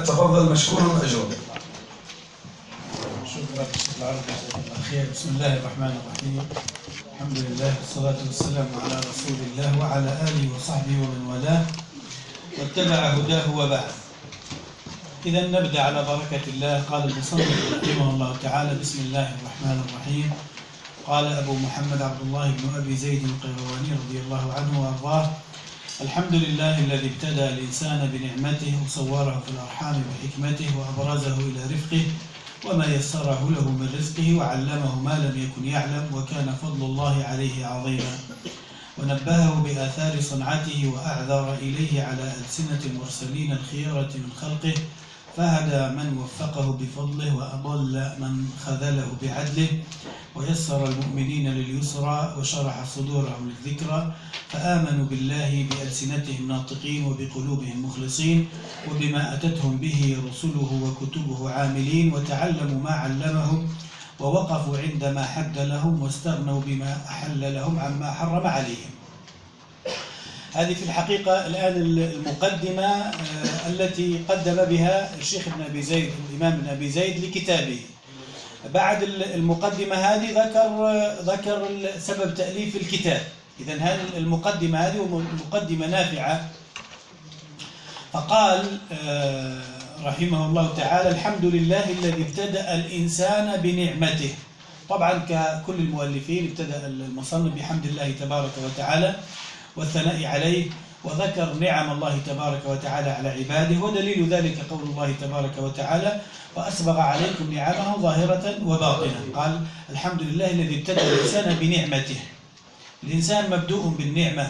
فليتفضل مشكورا مأجورا. شكرا الأخير. بسم الله الرحمن الرحيم. الحمد لله والصلاة والسلام على رسول الله وعلى آله وصحبه ومن والاه واتبع هداه وبعد. إذا نبدأ على بركة الله. قال المصنف رحمه الله تعالى: بسم الله الرحمن الرحيم. قال أبو محمد عبد الله بن أبي زيد القيرواني رضي الله عنه وأرضاه: الحمد لله الذي ابتدأ الإنسان بنعمته وصوره في الأرحام بحكمته وأبرزه إلى رفقه وما يسره له من رزقه وعلمه ما لم يكن يعلم وكان فضل الله عليه عظيما ونبهه بآثار صنعته وأعذر إليه على ألسنة المرسلين الخيرة من خلقه فهدى من وفقه بفضله وأضل من خذله بعدله ويسر المؤمنين لليسرى وشرح صدورهم للذكرى فآمنوا بالله بألسنتهم ناطقين وبقلوبهم مخلصين وبما أتتهم به رسله وكتبه عاملين وتعلموا ما علمهم ووقفوا عندما حد لهم واستغنوا بما أحل لهم عما حرم عليهم. هذه في الحقيقة الآن المقدمة التي قدم بها الشيخ ابن أبي زيد الإمام ابن أبي زيد لكتابه. بعد المقدمة هذه ذكر سبب تأليف الكتاب. إذن هذه المقدمة هذه مقدمة نافعة. فقال رحمه الله تعالى: الحمد لله الذي ابتدأ الإنسان بنعمته. طبعا ككل المؤلفين ابتدأ المصنف بحمد الله تبارك وتعالى والثناء عليه وذكر نعم الله تبارك وتعالى على عباده، ودليل ذلك قول الله تبارك وتعالى: وأسبغ عليكم نعمه ظاهرة وباطنة. قال: الحمد لله الذي ابتدأ الإنسان بنعمته. الإنسان مبدوء بالنعمة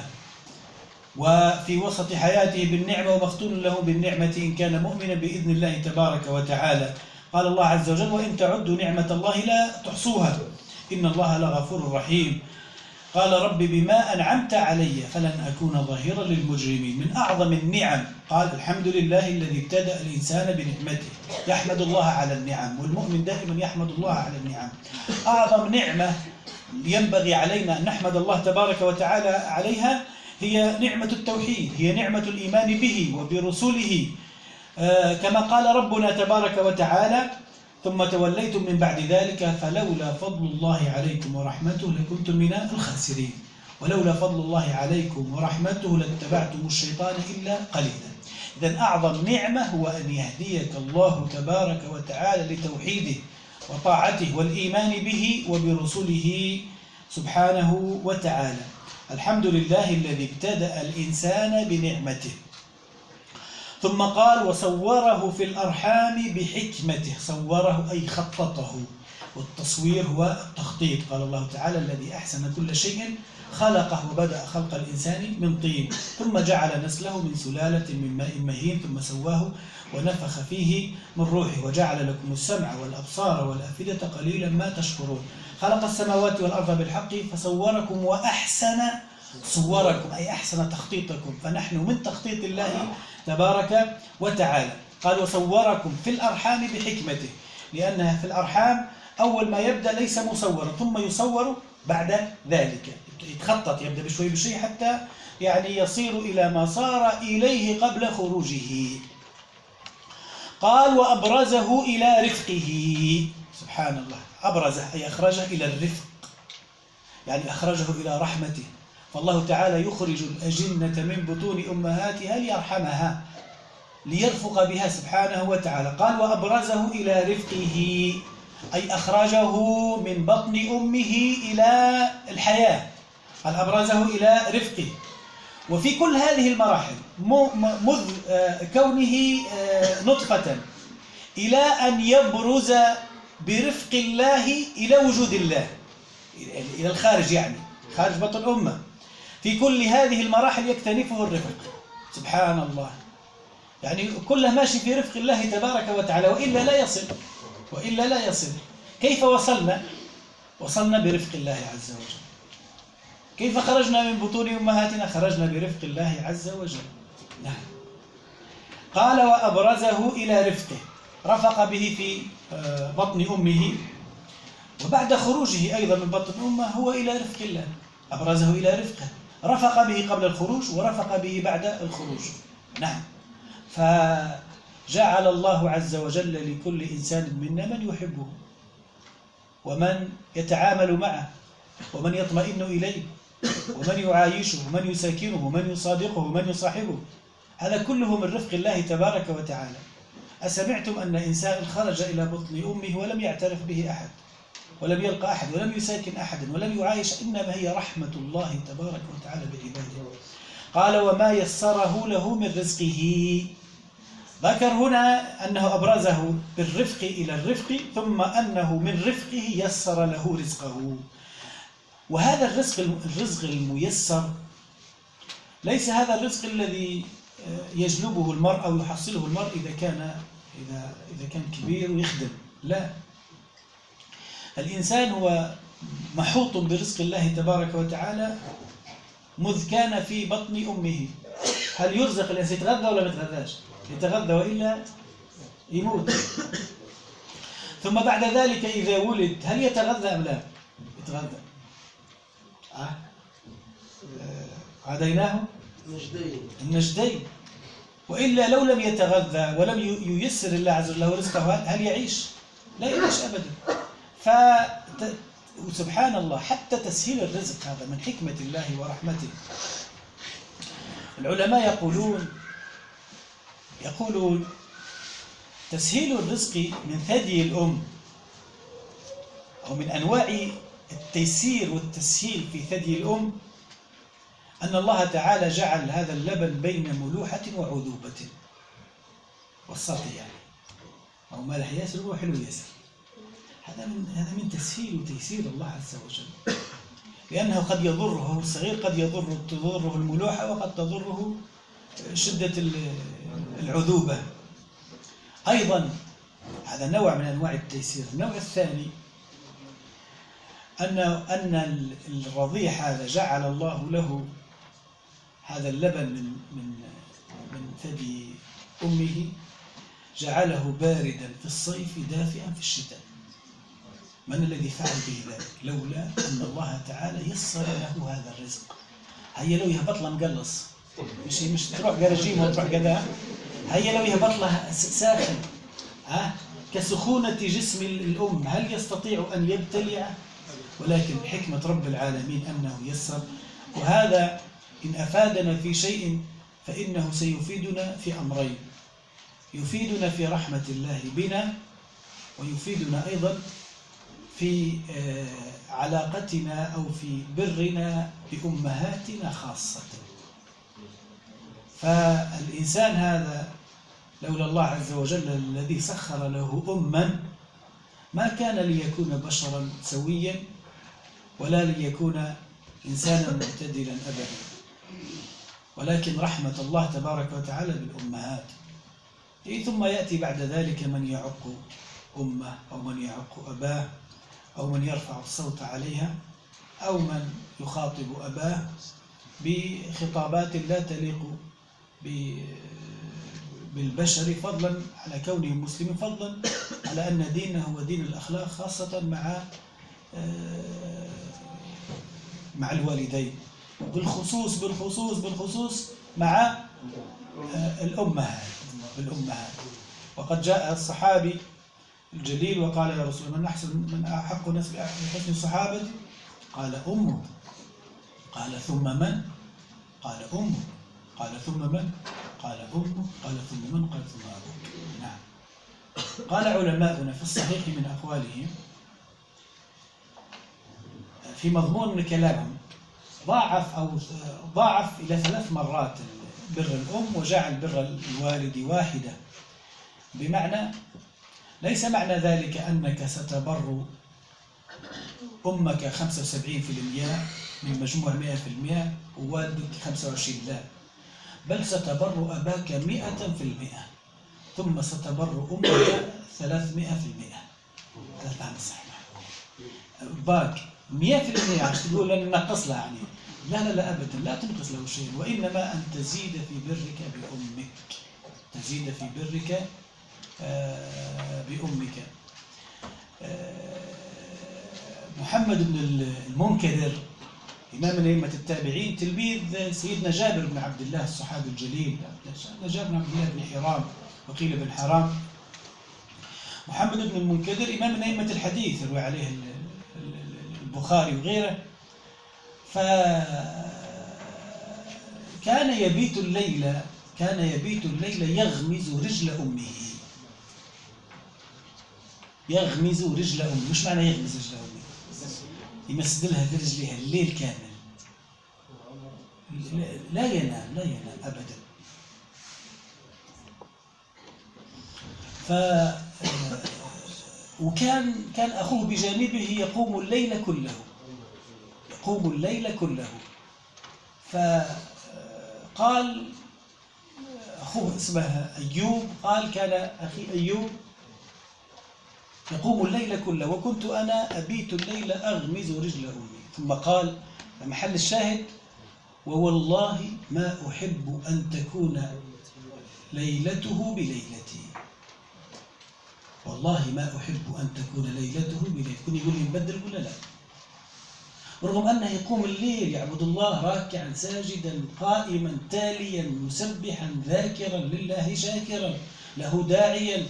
وفي وسط حياته بالنعمة ومختون له بالنعمة إن كان مؤمنا بإذن الله تبارك وتعالى. قال الله عز وجل: وإن تعدوا نعمة الله لا تحصوها إن الله لغفور رحيم. قال: رب بما أنعمت علي فلن أكون ظهيرا للمجرمين. من أعظم النعم قال: الحمد لله الذي ابتدأ الإنسان بنعمته. يحمد الله على النعم، والمؤمن دائما يحمد الله على النعم. أعظم نعمة ينبغي علينا أن نحمد الله تبارك وتعالى عليها هي نعمة التوحيد، هي نعمة الإيمان به وبرسله، كما قال ربنا تبارك وتعالى: ثم توليتم من بعد ذلك فلولا فضل الله عليكم ورحمته لكنتم من الخاسرين. ولولا فضل الله عليكم ورحمته لاتبعتم الشيطان إلا قليلا. إذن أعظم نعمة هو أن يهديك الله تبارك وتعالى لتوحيده وطاعته والإيمان به وبرسله سبحانه وتعالى. الحمد لله الذي ابتدأ الإنسان بنعمته. ثم قال: وصوره في الأرحام بحكمته. صوره أي خططه، والتصوير هو التخطيط. قال الله تعالى: الذي أحسن كل شيء خلقه وبدأ خلق الإنسان من طين ثم جعل نسله من سلالة من ماء مهين ثم سواه ونفخ فيه من روحه وجعل لكم السمع والأبصار والأفئدة قليلا ما تشكرون. خلق السماوات والأرض بالحق فصوركم وأحسن صوركم أي أحسن تخطيطكم، فنحن من تخطيط الله تبارك وتعالى. قال: وصوركم في الأرحام بحكمته، لأنها في الأرحام أول ما يبدأ ليس مصورا ثم يصور بعد ذلك، يتخطط، يبدأ بشوي بشيء حتى يعني يصير إلى ما صار إليه قبل خروجه. قال: وأبرزه إلى رفقه. سبحان الله، أبرزه أي أخرجه إلى الرفق، يعني أخرجه إلى رحمته. فالله تعالى يخرج الأجنة من بطون أمهاتها ليرحمها ليرفق بها سبحانه وتعالى. قال: وأبرزه إلى رفقه أي أخرجه من بطن أمه إلى الحياة. قال: أبرزه إلى رفقه. وفي كل هذه المراحل مذ كونه نطفة إلى أن يبرز برفق الله إلى وجود الله، إلى الخارج، يعني خارج بطن أمه، في كل هذه المراحل يكتنفه الرفق. سبحان الله، يعني كله ماشي في رفق الله تبارك وتعالى، وإلا لا يصل. كيف وصلنا؟ وصلنا برفق الله عز وجل. كيف خرجنا من بطون أمهاتنا؟ خرجنا برفق الله عز وجل. نعم. قال: وأبرزه إلى رفقه، رفق به في بطن أمه، وبعد خروجه أيضا من بطن أمه هو إلى رفق الله. أبرزه إلى رفقه، رفق به قبل الخروج ورفق به بعد الخروج. نعم. جعل الله عز وجل لكل إنسان منا من يحبه ومن يتعامل معه ومن يطمئن إليه ومن يعايشه ومن يساكنه ومن يصادقه ومن يصاحبه. هذا كله من رفق الله تبارك وتعالى. أسمعتم أن إنسان خرج إلى بطن أمه ولم يعترف به أحد ولم يلقى أحد ولم يساكن أحدا ولم يعايش؟ إنما هي رحمة الله تبارك وتعالى بعباده. قال وما يسره له من رزقه. ذكر هنا أنه أبرزه بالرفق إلى الرفق، ثم أنه من رفقه يسر له رزقه. وهذا الرزق الميسر ليس هذا الرزق الذي يجلبه المرء أو يحصله المرء إذا كان كبير ويخدم. لا، الإنسان هو محوط برزق الله تبارك وتعالى مذ كان في بطن أمه. هل يرزق الإنسان يتغذى ولا ما يتغذاش؟ يتغذى وإلا يموت. ثم بعد ذلك إذا ولد هل يتغذى أم لا؟ يتغذى. عديناه النجدين. وإلا لو لم يتغذى ولم ييسر الله عز وجل له رزقه هل يعيش؟ لا يعيش أبدا. وسبحان الله حتى تسهيل الرزق هذا من حكمة الله ورحمته. العلماء يقولون تسهيل الرزق من ثدي الأم أو من أنواع التيسير والتسهيل في ثدي الأم أن الله تعالى جعل هذا اللبن بين ملوحة وعذوبة والسطي، يعني أو مالح ياسر وحلو ياسر. هذا من تسهيل وتيسير الله عز وجل، لأنه قد يضره الصغير، قد تضره الملوحة وقد تضره شدة العذوبة. أيضا هذا نوع من أنواع التيسير. النوع الثاني أن الرضيع هذا جعل الله له هذا اللبن من ثدي أمه، جعله باردا في الصيف دافئا في الشتاء. من الذي فعل به ذلك؟ لولا أن الله تعالى يسر له هذا الرزق. هيا لو يهبط له مقلص، مش تروح جراجيم وتروح كذا. هيا لو يهبط له ساخن كسخونة جسم الأم، هل يستطيع أن يبتلعه؟ ولكن حكمة رب العالمين أنه يسر. وهذا إن أفادنا في شيء فإنه سيفيدنا في أمرين: يفيدنا في رحمة الله بنا، ويفيدنا أيضا في علاقتنا أو في برنا بأمهاتنا خاصة. فالإنسان هذا لولا الله عز وجل الذي سخر له أما ما كان ليكون بشرا سويا ولا ليكون إنسانا معتدلا أبدا، ولكن رحمة الله تبارك وتعالى بالأمهات. ثم يأتي بعد ذلك من يعق أمه أو من يعق أباه أو من يرفع الصوت عليها أو من يخاطب أباه بخطابات لا تليق بالبشر، فضلا على كونه مسلم، فضلا على أن دينه هو دين الأخلاق، خاصة مع الوالدين، بالخصوص مع الأمهات. وقد جاء الصحابي الجليل وقال يا رسول الله من أحق الناس بحسن الصحابة؟ قال أمه. قال ثم من؟ قال أمه. قال ثم من؟ قال أمه. قال ثم من؟ قال ثم أبوك. نعم. قال علماؤنا في الصحيح من أقوالهم في مضمون كلامهم ضاعف إلى 3 مرات بر الأم وجعل بر الوالد واحدة، بمعنى ليس معنى ذلك أنك ستبر أمك 75% من مجموع 100% ووالدك 25%، لا، بل ستبر أباك 100%، ثم ستبر أمك 300%. هذا المعنى الصحيح. باك 100% عشان تقول أن نقص لها، يعني لا أبدا، لا تنقص له شيء، وإنما أن تزيد في برك بأمك، تزيد في برك بأمك. محمد بن المنكدر إمام من أئمة التابعين، تلميذ سيدنا جابر بن عبد الله الصحابي الجليل، جابر بن عبد الله بن حرام وقيل بن حرام. محمد بن المنكدر إمام من أئمة الحديث يروي عليه البخاري وغيره. فكان يبيت الليل يغمز رجل أمه. يغمز رجل أمه. مش معنى يغمز رجل أمه؟ يمسدلها في رجلها الليل كامل، لا ينام أبدا. وكان أخوه بجانبه يقوم الليل كله. فقال أخوه اسمه أيوب، قال كان أخي أيوب يقوم الليل كله وكنت أنا أبيت الليل أغمز رجل أمي. ثم قال محل الشاهد: ووالله ما أحب أن تكون ليلته بليلتي. والله ما أحب أن تكون ليلته بليلتي. كن يقول لي نبدل ولا لا؟ ورغم أنه يقوم الليل يعبد الله راكعا ساجدا قائما تاليا مسبحا ذاكرا لله شاكرا له داعيا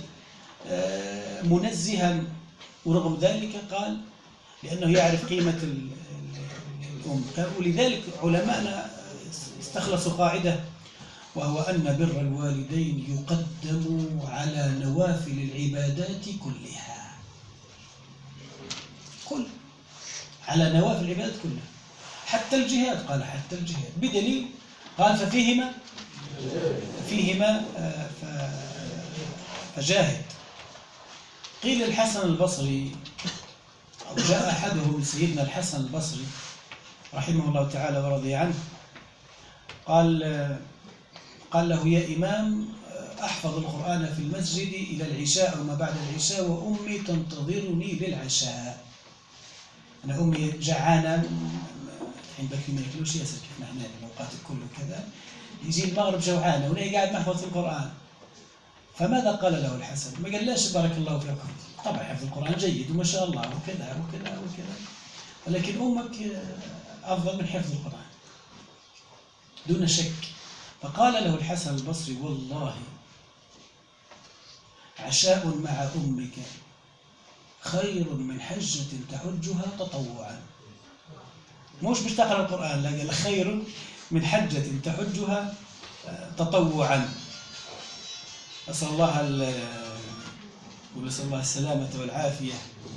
منزها، ورغم ذلك قال لأنه يعرف قيمة الأم. ولذلك علماءنا استخلصوا قاعدة، وهو أن بر الوالدين يقدم على نوافل العبادات كلها. على نوافل العبادات كلها، حتى الجهاد. قال حتى الجهاد، بدليل قال فيهما فجاهد. قيل الحسن البصري، أو جاء أحدهم سيدنا الحسن البصري رحمه الله تعالى ورضي عنه، قال له: يا إمام، أحفظ القرآن في المسجد إلى العشاء وما بعد العشاء، وأمي تنتظرني للعشاء. أنا أمي جعانة، الحين بكري ما ياكلوش ياسر كيف نحن الأوقات الكل وكذا، يجي المغرب جوعانة وأنا قاعد محفظ في القرآن. فماذا قال له الحسن؟ ما قالش بارك الله فيكم، طبعا حفظ القرآن جيد وما شاء الله وكذا وكذا وكذا، ولكن أمك أفضل من حفظ القرآن دون شك. فقال له الحسن البصري: والله عشاء مع أمك خير من حجة تحجها تطوعا. مش تقرأ القرآن، لا، قال خير من حجة تحجها تطوعا. أسأل الله السلامة والعافية.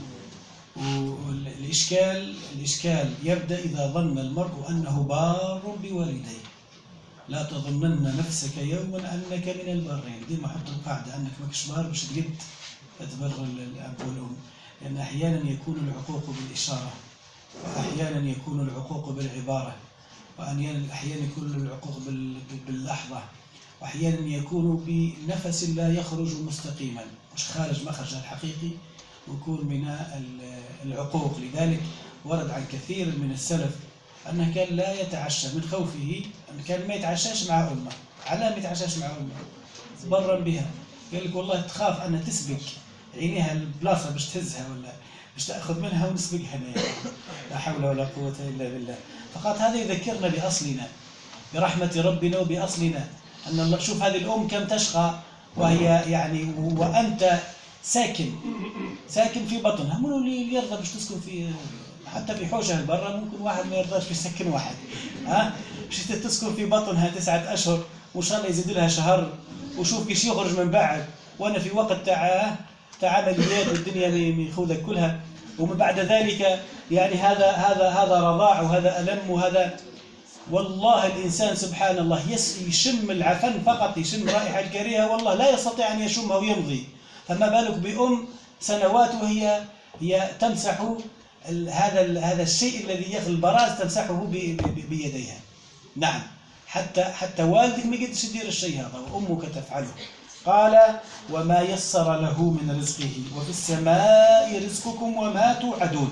والإشكال يبدأ إذا ظن المرء أنه بار بوالديه. لا تظنن نفسك يوما أنك من البارين. ديما حط القاعدة أنك ماكش بار باش تبر الأب والأم، لأن أحيانا يكون العقوق بالإشارة، وأحيانا يكون العقوق بالعبارة، وأحيانا يكون العقوق باللحظة، وأحيانا يكون بنفس لا يخرج مستقيما، مش خارج مخرجه الحقيقي، ويكون من العقوق. لذلك ورد عن كثير من السلف أنه كان لا يتعشى من خوفه، أن كان ما يتعشاش مع أمه. على ما يتعشاش مع أمه؟ برا بها. قال لك والله تخاف أن تسبق عينيها البلاصة باش تهزها ولا باش تأخذ منها ونسبقها. لا حول ولا قوة إلا بالله. فقط هذا يذكرنا بأصلنا، برحمة ربنا وبأصلنا، أن الله. شوف هذه الأم كم تشقى وهي يعني وأنت ساكن في بطنها. منو اللي يرضى باش تسكن في، حتى في حوشها برا ممكن واحد ما يرضاش يسكن واحد، باش تسكن في بطنها 9 أشهر وإن شاء الله يزيد لها شهر، وشوف كيش يخرج من بعد، وأنا في وقت تاع عمليات والدنيا ميخوذك كلها، ومن بعد ذلك يعني هذا رضاع وهذا ألم وهذا. والله الإنسان سبحان الله يشم العفن فقط، يشم رائحة الكريهة، والله لا يستطيع أن يشمها ويمضي، فما بالك بأم سنوات وهي تمسح هذا الشيء الذي يخل البراز، تمسحه بيديها. نعم، حتى والدك ما يقدرش يدير الشيء هذا، وأمك تفعله. قال: وما يسر له من رزقه وفي السماء رزقكم وما توعدون.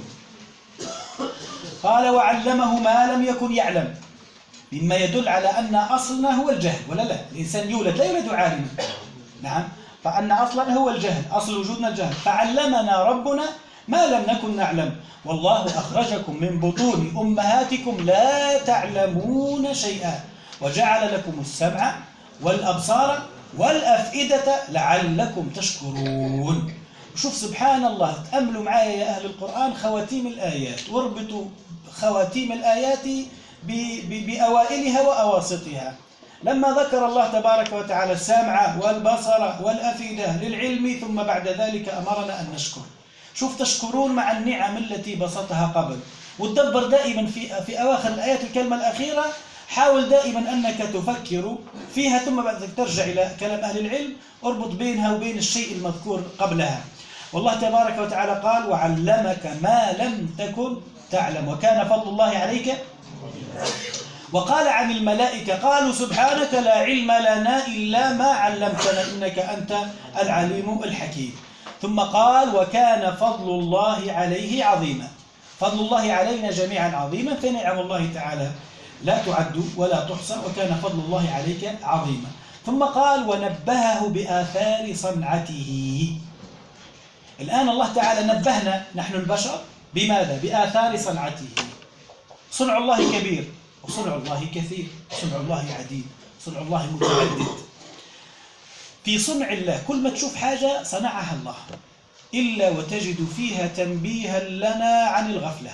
قال: وعلمه ما لم يكن يعلم، مما يدل على أن أصلنا هو الجهل. ولا لا؟ الإنسان لا يولد عالما. نعم، فأن أصلنا هو الجهل، أصل وجودنا الجهل. فعلمنا ربنا ما لم نكن نعلم. والله أخرجكم من بطون أمهاتكم لا تعلمون شيئا، وجعل لكم السمع والأبصار والأفئدة لعلكم تشكرون. شوف سبحان الله، تأملوا معايا يا أهل القرآن خواتيم الآيات، واربطوا خواتيم الآيات بأوائلها وأواسطها. لما ذكر الله تبارك وتعالى السامع والبصر والأفئدة للعلم، ثم بعد ذلك أمرنا أن نشكر. شوف تشكرون مع النعم التي بسطها قبل. وتدبر دائما في أواخر الآيات الكلمة الأخيرة، حاول دائما أنك تفكر فيها، ثم بعد ذلك ترجع إلى كلام أهل العلم، اربط بينها وبين الشيء المذكور قبلها. والله تبارك وتعالى قال: وعلمك ما لم تكن تعلم وكان فضل الله عليك. وقال عن الملائكة: قالوا سبحانك لا علم لنا إلا ما علمتنا إنك أنت العليم الحكيم. ثم قال: وكان فضل الله عليه عظيما. فضل الله علينا جميعا عظيما، فنعم الله تعالى لا تعد ولا تحصى، وكان فضل الله عليك عظيما. ثم قال: ونبهه بآثار صنعته. الآن الله تعالى نبهنا نحن البشر بماذا؟ بآثار صنعته. صنع الله كبير، وصنع الله كثير، صنع الله عديد، صنع الله متعدد. في صنع الله كل ما تشوف حاجة صنعها الله، إلا وتجد فيها تنبيها لنا عن الغفلة.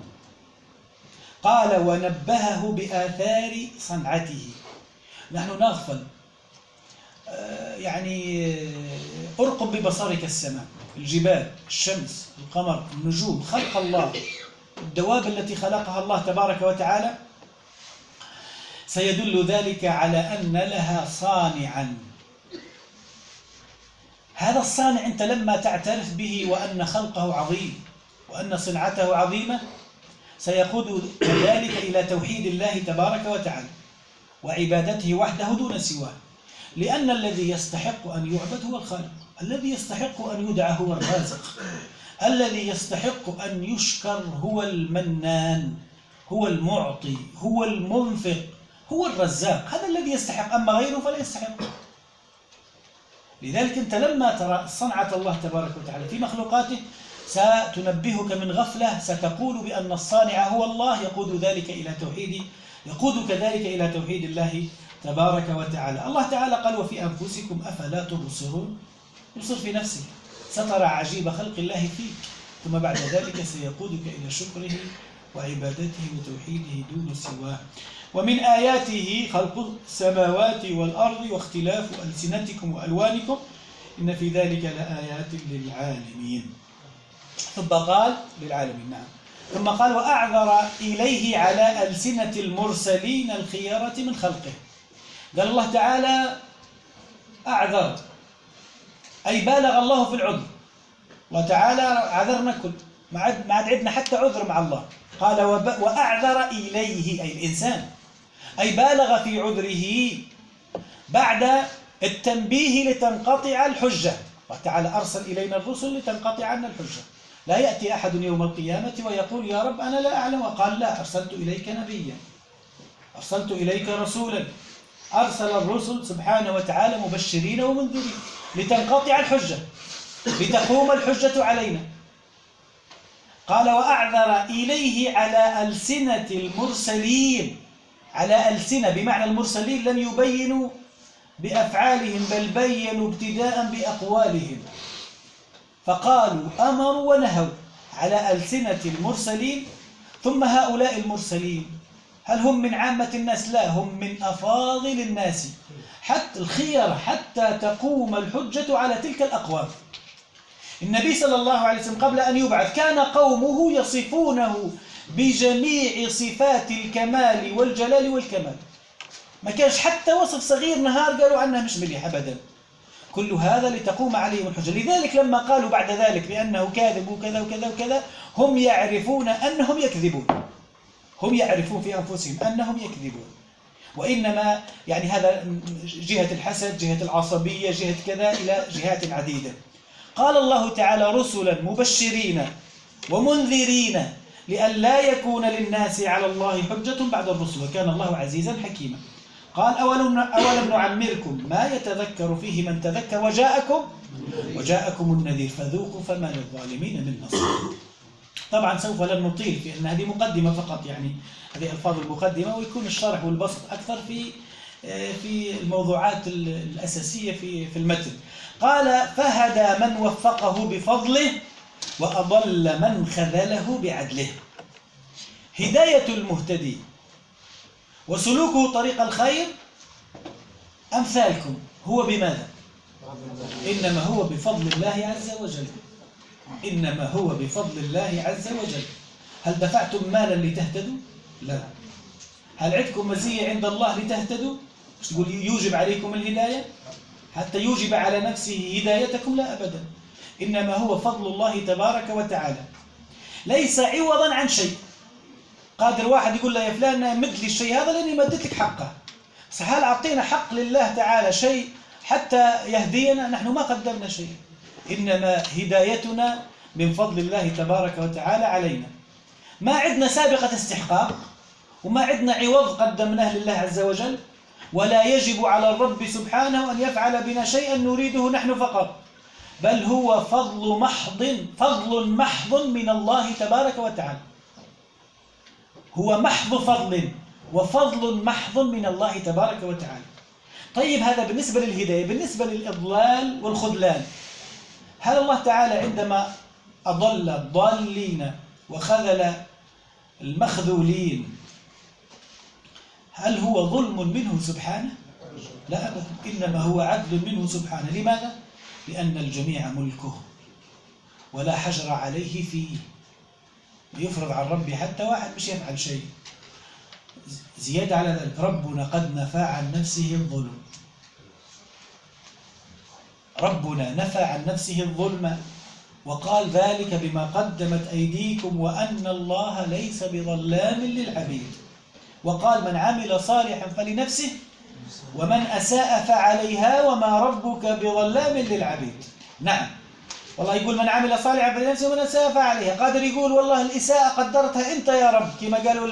قال: ونبهه بآثار صنعته. نحن نغفل، يعني أرقب ببصرك السماء، الجبال، الشمس، القمر، النجوم، خلق الله، الدواب التي خلقها الله تبارك وتعالى، سيدل ذلك على أن لها صانعا. هذا الصانع أنت لما تعترف به وأن خلقه عظيم وأن صنعته عظيمة، سيقود ذلك إلى توحيد الله تبارك وتعالى وعبادته وحده دون سواه. لأن الذي يستحق أن يعبد هو الخالق، الذي يستحق أن يدعى هو الرازق، الذي يستحق أن يشكر هو المنان، هو المعطي، هو المنفق، هو الرزاق. هذا الذي يستحق، أما غيره فلا يستحق. لذلك أنت لما ترى صنعة الله تبارك وتعالى في مخلوقاته ستنبهك من غفلة، ستقول بأن الصانع هو الله، يقودك ذلك إلى توحيد الله تبارك وتعالى. الله تعالى قال: وفي أنفسكم أفلا تبصرون. ابصر في نفسك، سترى عجيب خلق الله فيك، ثم بعد ذلك سيقودك إلى شكره وعبادته وتوحيده دون سواه. ومن آياته خلق السماوات والأرض واختلاف ألسنتكم وألوانكم إن في ذلك لآيات للعالمين. ثم قال للعالمين، نعم. ثم قال: وأعذر إليه على ألسنة المرسلين الخيارة من خلقه. قال الله تعالى: أعذر، أي بالغ الله في العذر. الله تعالى عذرنا كل ما عاد عندنا حتى عذر مع الله. قال: وأعذر إليه، أي الإنسان، أي بالغ في عذره بعد التنبيه لتنقطع الحجة. الله تعالى أرسل إلينا الرسل لتنقطع عنا الحجة. لا يأتي أحد يوم القيامة ويقول: يا رب أنا لا أعلم. وقال: لا، أرسلت إليك نبيا، أرسلت إليك رسولا. أرسل الرسل سبحانه وتعالى مبشرين ومنذرين لتنقطع الحجة، لتقوم الحجة علينا. قال: وأعذر إليه على ألسنة المرسلين. على ألسنة بمعنى المرسلين لم يبينوا بأفعالهم، بل بينوا ابتداء بأقوالهم، فقالوا أمروا ونهوا على ألسنة المرسلين. ثم هؤلاء المرسلين هل هم من عامة الناس؟ لا، هم من أفاضل الناس، حتى الخير، حتى تقوم الحجة على تلك الأقوام. النبي صلى الله عليه وسلم قبل أن يبعث كان قومه يصفونه بجميع صفات الكمال والجلال والكمال، ما كانش حتى وصف صغير نهار قالوا عنه مش مليح أبدا. كل هذا لتقوم عليهم الحجة. لذلك لما قالوا بعد ذلك بأنه كاذب وكذا وكذا وكذا، هم يعرفون أنهم يكذبون، هم يعرفون في أنفسهم أنهم يكذبون. وإنما يعني هذا جهة الحسد، جهة العصبية، جهة كذا، إلى جهات عديدة. قال الله تعالى: رسلا مبشرين ومنذرين لئلا يكون للناس على الله حجة بعد الرسل وكان الله عزيزا حكيما. قال: أولم نعمركم ما يتذكر فيه من تذكر وجاءكم النذير فذوقوا فما للظالمين من نصير. طبعا سوف لن نطيل في أن هذه مقدمة فقط، يعني هذه ألفاظ المقدمة، ويكون الشرح والبسط أكثر في في الموضوعات الأساسية في المتن. قال: فهدى من وفقه بفضله وأضل من خذله بعدله. هداية المهتدي وسلوكه طريق الخير أمثالكم هو بماذا؟ إنما هو بفضل الله عز وجل. إنما هو بفضل الله عز وجل. هل دفعتم مالا لتهتدوا؟ لا. هل عندكم مزية عند الله لتهتدوا؟ مش تقول يوجب عليكم الهداية حتى يوجب على نفسه هدايتكم؟ لا أبدا. إنما هو فضل الله تبارك وتعالى، ليس عوضا عن شيء. قادر واحد يقول له يا فلان مد لي الشيء هذا لأني مدت لك حقه، بس هل أعطينا حق لله تعالى شيء حتى يهدينا؟ نحن ما قدمنا شيء. إنما هدايتنا من فضل الله تبارك وتعالى علينا. ما عندنا سابقة استحقاق وما عندنا عوض قدمناه لله عز وجل، ولا يجب على الرب سبحانه أن يفعل بنا شيئا نريده نحن فقط، بل هو فضل محض من الله تبارك وتعالى. هو محض فضل وفضل محض من الله تبارك وتعالى. طيب هذا بالنسبة للهداية. بالنسبة للإضلال والخذلان، هل الله تعالى عندما أضل الضالين وخذل المخذولين هل هو ظلم منه سبحانه؟ لا أبدا، إنما هو عدل منه سبحانه. لماذا؟ لأن الجميع ملكه ولا حجر عليه فيه، يفرض على الرب حتى واحد مش يفعل شيء. زيادة على ذلك ربنا قد نفى عن نفسه الظلم. ربنا نفى عن نفسه الظلم وقال ذلك بما قدمت أيديكم وأن الله ليس بظلام للعبيد. وقال: من عمل صالحا فلنفسه ومن أساء فعليها وما ربك بظلام للعبيد. نعم، والله يقول من عمل صالحا فلنفسه ومن أساء فعليها. قادر يقول والله الإساءة قدرتها أنت يا رب، كما قالوا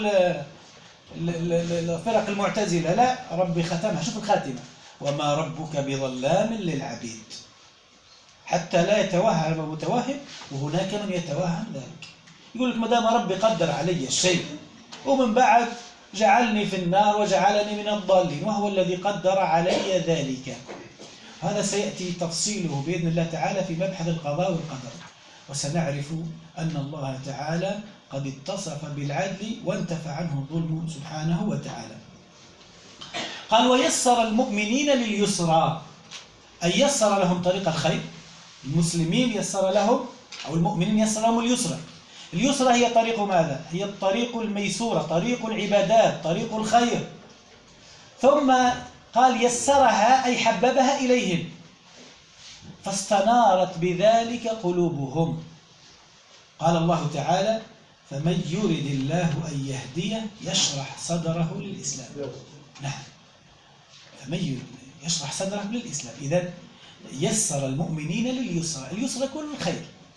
الفرق المعتزلة. لا، ربي ختمها. شوف الخاتمة: وما ربك بظلام للعبيد. حتى لا يتوهم المتوهم، وهناك من يتوهم ذلك. يقول لك ما دام ربي قدر علي الشيء ومن بعد جعلني في النار وجعلني من الضالين، وهو الذي قدر علي ذلك. هذا سيأتي تفصيله بإذن الله تعالى في مبحث القضاء والقدر، وسنعرف أن الله تعالى قد اتصف بالعدل وانتفى عنه الظلم سبحانه وتعالى. قال: ويسر المؤمنين لليسرى، أي يسر لهم طريق الخير. المسلمين يسر لهم، أو المؤمنين يسر لهم اليسرى. اليسرى هي طريق ماذا؟ هي الطريق الميسورة، طريق العبادات، طريق الخير. ثم قال: يسرها أي حببها إليهم فاستنارت بذلك قلوبهم. قال الله تعالى: فمن يرد الله أن يهديه يشرح صدره للإسلام. نعم، فمن يرد يشرح صدره للإسلام. إذن يسر المؤمنين لليسرى. اليسرى كل الخير،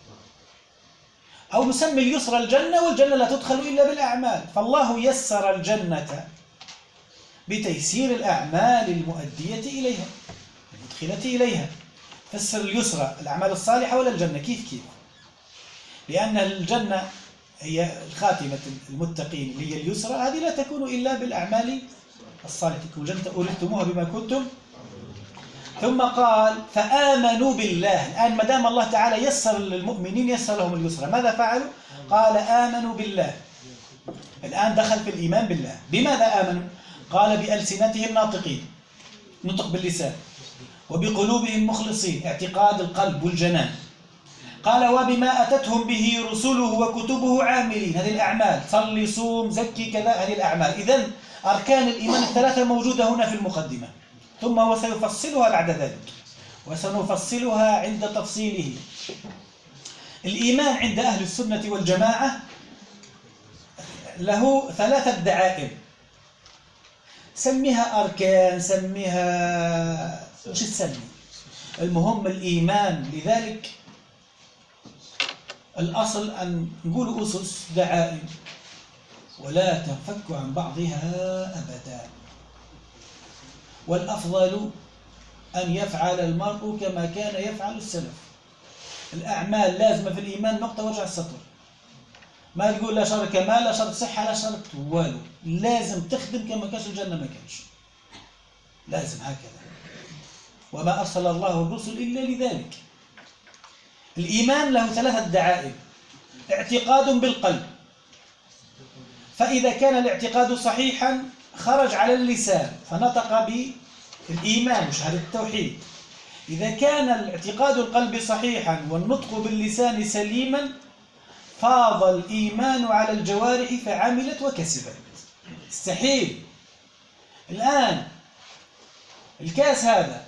أو نسمي اليسرى الجنة، والجنة لا تدخل إلا بالأعمال. فالله يسر الجنة بتيسير الأعمال المؤدية إليها المدخلة إليها. فسر اليسرى الأعمال الصالحة ولا الجنة؟ كيف؟ لأن الجنة هي الخاتمة المتقين اللي هي اليسرى، هذه لا تكون إلا بالأعمال الصالحة. تكون جنة أورثتموها بما كنتم. ثم قال: فآمنوا بالله. الآن ما دام الله تعالى يسر للمؤمنين يسر لهم اليسرى، ماذا فعلوا؟ قال: آمنوا بالله. الآن دخل في الإيمان بالله. بماذا آمنوا؟ قال: بألسنتهم ناطقين، نطق باللسان، وبقلوبهم مخلصين، اعتقاد القلب والجنان. قال: وبما أتتهم به رسله وكتبه عاملين. هذه الأعمال، صلي صوم زكي كذا، هذه الأعمال. إذن أركان الإيمان الثلاثة موجودة هنا في المقدمة، ثم هو سيفصلها بعد ذلك، وسنفصلها عند تفصيله. الإيمان عند أهل السنة والجماعة له ثلاثة دعائم، سميها أركان، سميها مش تسمي، المهم الإيمان. لذلك الأصل أن نقول أسس دعائم ولا تنفك عن بعضها أبدا. والأفضل أن يفعل المرء كما كان يفعل السلف. الأعمال لازمة في الإيمان، نقطة وجع السطر. ما تقول لا شرط كمال، لا شرط صحة، لا شرط والو، لازم تخدم كما كانش الجنة ما كانش. لازم هكذا. وما أرسل الله الرسل إلا لذلك. الإيمان له 3 دعائم: اعتقاد بالقلب، فإذا كان الاعتقاد صحيحا خرج على اللسان فنطق بالإيمان وشهادة التوحيد. إذا كان الاعتقاد القلب صحيحا والنطق باللسان سليما فاض الإيمان على الجوارح فعملت وكسبت. استحيل الآن الكاس هذا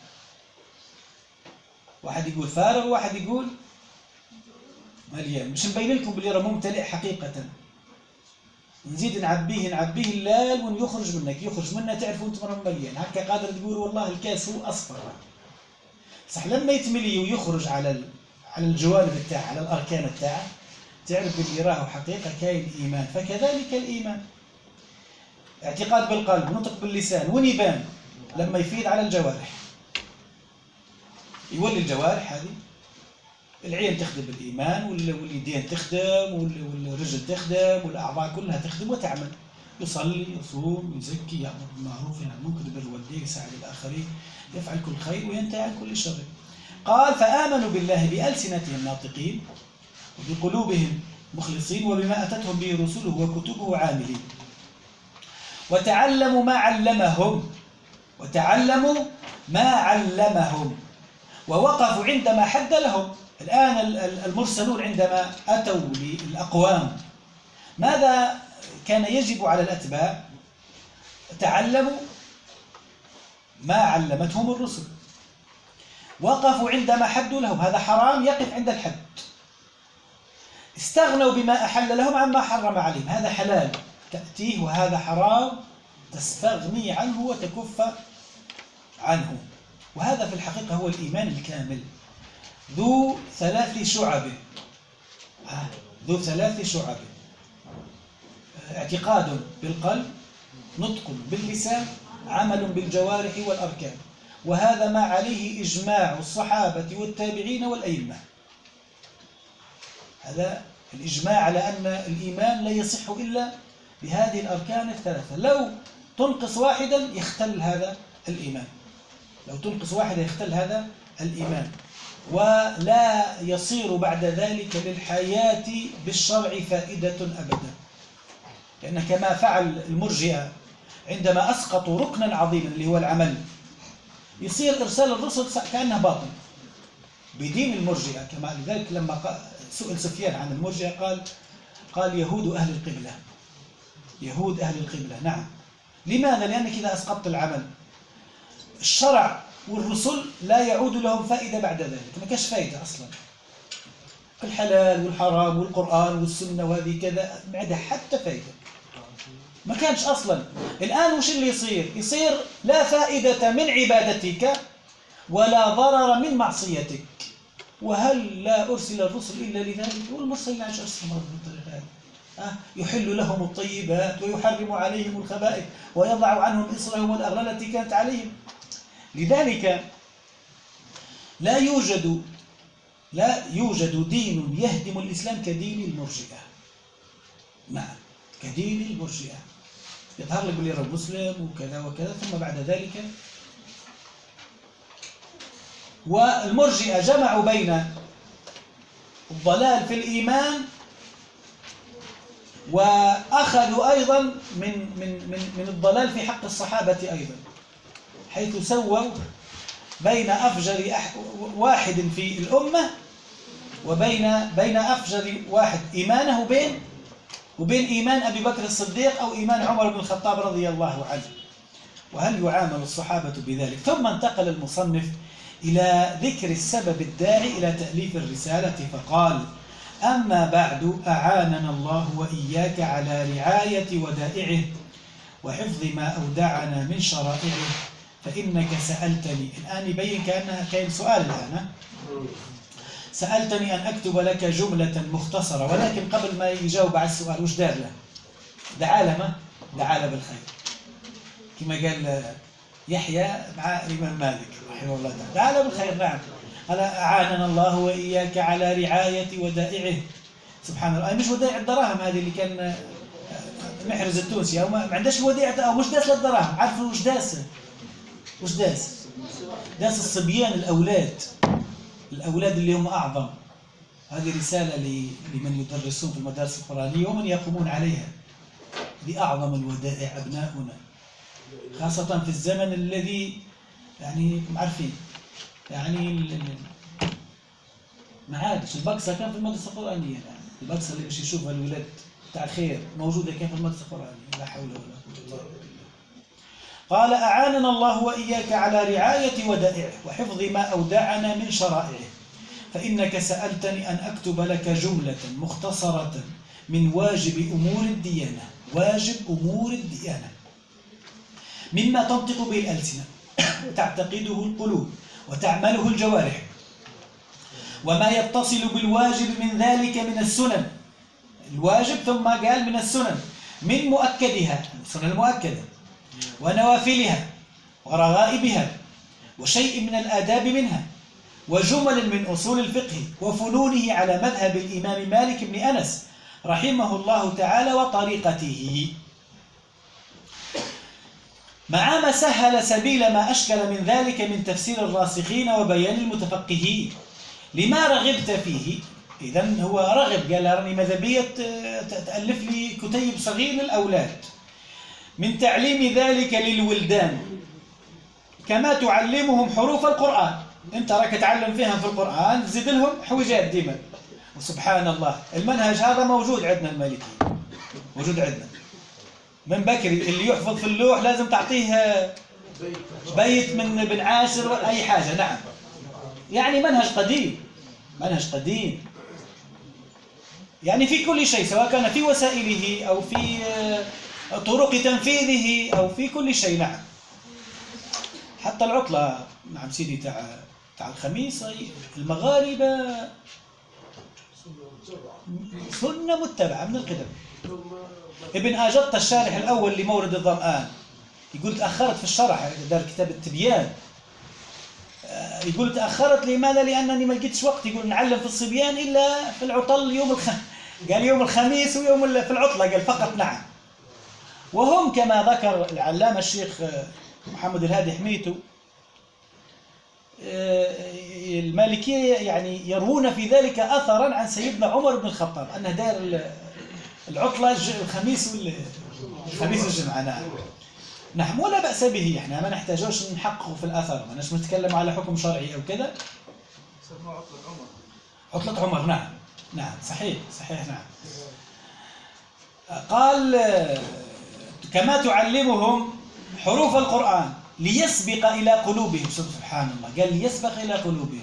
واحد يقول فارغ وواحد يقول مليان، مش مبين لكم باللي راه ممتلئ حقيقة. نزيد نعبيه اللال وين يخرج منك، يخرج منه تعرفوا انتم راه مليان. هكا قادر تقول والله الكاس هو أصفر، صح لما يتملي ويخرج على الجوانب تاعه، على الأركان تاعه، تعرف باللي راه حقيقة كاين إيمان. فكذلك الإيمان اعتقاد بالقلب، نطق باللسان، وين يبان؟ لما يفيد على الجوارح. يولي الجوارح هذه العين تخدم الإيمان، واليدين تخدم، والرجل تخدم، والأعضاء كلها تخدم وتعمل. يصلي، يصوم، يزكي، يأمر بالمعروف، ينهى عن المنكر، يبر والديه، يساعد الآخرين، يفعل كل خير وينتهي عن كل شر. قال فآمنوا بالله بألسنتهم ناطقين وبقلوبهم مخلصين وبما أتتهم به رسله وكتبه عاملين وتعلموا ما علمهم ووقفوا عندما حد لهم. الآن المرسلون عندما أتوا للأقوام ماذا كان يجب على الأتباع؟ تعلموا ما علمتهم الرسل، وقفوا عندما حدوا لهم، هذا حرام يقف عند الحد. استغنوا بما أحل لهم عما حرم عليهم، هذا حلال تأتيه وهذا حرام تستغني عنه وتكف عنه. وهذا في الحقيقة هو الإيمان الكامل ذو 3 شعب. اعتقاد بالقلب، نطق باللسان، عمل بالجوارح والأركان. وهذا ما عليه إجماع الصحابة والتابعين والأئمة. هذا الإجماع على أن الإيمان لا يصح إلا بهذه الأركان ال3. لو تنقص واحدا يختل هذا الإيمان، ولا يصير بعد ذلك للحياة بالشرع فائدة أبدا. لأن كما فعل المرجئة عندما أسقطوا ركنا عظيما اللي هو العمل، يصير إرسال الرسل كأنه باطل بدين المرجئة. كما لذلك لما سئل سفيان عن المرجئة قال يهود أهل القبلة. نعم. لماذا؟ لأنك إذا أسقطت العمل الشرع والرسل لا يعود لهم فائدة بعد ذلك، ما كاش فائدة أصلا. الحلال والحرام والقرآن والسنة وهذه كذا ما عندها حتى فائدة، ما كانش أصلا. الآن وش اللي يصير لا فائدة من عبادتك ولا ضرر من معصيتك. وهل لا أرسل الرسل إلا لذلك؟ والمرسلين عاش أرسلهم ربهم بالطريقة هذه. يحل لهم الطيبات ويحرم عليهم الخبائث ويضع عنهم إصرهم والأغلال التي كانت عليهم. لذلك لا يوجد دين يهدم الإسلام كدين المرجئة. نعم، كدين المرجئة. يظهر لك باللي رب مسلم وكذا وكذا، ثم بعد ذلك والمرجئة جمعوا بين الضلال في الإيمان وأخذوا أيضا من الضلال في حق الصحابة أيضا، حيث سووا بين أفجر واحد في الأمة وبين أفجر واحد إيمانه وبين إيمان أبي بكر الصديق أو إيمان عمر بن الخطاب رضي الله عنه. وهل يعامل الصحابة بذلك؟ ثم انتقل المصنف إلى ذكر السبب الداعي إلى تأليف الرسالة فقال: أما بعد، أعاننا الله وإياك على رعاية ودائعه وحفظ ما أودعنا من شرائعه، فإنك سألتني. الآن يبين كأنها كاين سؤال الآن. سألتني أن أكتب لك جملة مختصرة، ولكن قبل ما يجاوب على السؤال وش دار له؟ دعا له بالخير، كما قال يحيى مع الإمام مالك رحمه الله تعالى، دعا له بالخير. نعم، قال: أعاننا الله وإياك على رعاية ودائعه. سبحان الله، مش ودائع الدراهم هذه اللي كان محرز التونسي، أو ما عندهاش وديعة، أو مش داس للدراهم. عارفوا وش داس؟ وش داس؟ داس الصبيان، الأولاد اللي هم أعظم. هذه رسالة لمن يدرسون في المدارس القرآنية ومن يقومون عليها. بأعظم الودائع أبناؤنا، خاصة في الزمن الذي يعني عارفين يعني ما عادش البقصة كان في المدرسة القرآنية. يعني البقصة اللي باش يشوفها الولاد تاع خير موجودة كان في المدرسة القرآنية. لا حول ولا قوة إلا بالله. قال أعاننا الله وإياك على رعاية ودائعه وحفظ ما أودعنا من شرائعه، فإنك سألتني أن أكتب لك جملة مختصرة من واجب أمور الديانة، واجب أمور الديانة، مما تنطق به الألسنة وتعتقده القلوب وتعمله الجوارح، وما يتصل بالواجب من ذلك من السنن. الواجب ثم قال من السنن، من مؤكدها، السنن المؤكدة، ونوافلها ورغائبها، وشيء من الآداب منها، وجمل من أصول الفقه وفنونه على مذهب الإمام مالك بن أنس رحمه الله تعالى وطريقته، مع ما سهل سبيل ما أشكل من ذلك من تفسير الراسخين وبيان المتفقهين لما رغبت فيه. إذن هو رغب، قال راني ماذا بيا تألف لي كتيب صغير للأولاد من تعليم ذلك للولدان كما تعلمهم حروف القرآن. انت راك تعلم فيهم في القرآن، تزيد لهم حويجات ديما. وسبحان الله المنهج هذا موجود عندنا المالكي، موجود عندنا من بكري. اللي يحفظ في اللوح لازم تعطيه بيت من ابن عاشر ولا أي حاجة. نعم، يعني منهج قديم، منهج قديم يعني في كل شيء، سواء كان في وسائله أو في طرق تنفيذه أو في كل شيء. نعم، حتى العطلة نعم سيدي تاع الخميس المغاربة سنة متبعة من القدم. ابن أجط الشارح الأول لمورد الظمآن يقول تأخرت في الشرح، دار كتاب التبيان، يقول تأخرت لماذا؟ لأنني ما لقيتش وقت. يقول نعلم في الصبيان إلا في العطل قال يوم الخميس ويوم في العطلة، قال فقط. نعم، وهم كما ذكر العلامة الشيخ محمد الهادي حميتو المالكية يعني يروون في ذلك أثرا عن سيدنا عمر بن الخطاب أنه دار العطلة الخميس والجمعة. نعم، ولا بأس به، احنا ما نحتاجوش نحقق في الأثر، ما نش نتكلم على حكم شرعي أو كذا. عطلة عمر. نعم نعم، صحيح نعم. قال كما تعلمهم حروف القرآن ليسبق إلى قلوبهم. سبحان الله، قال ليسبق إلى قلوبهم.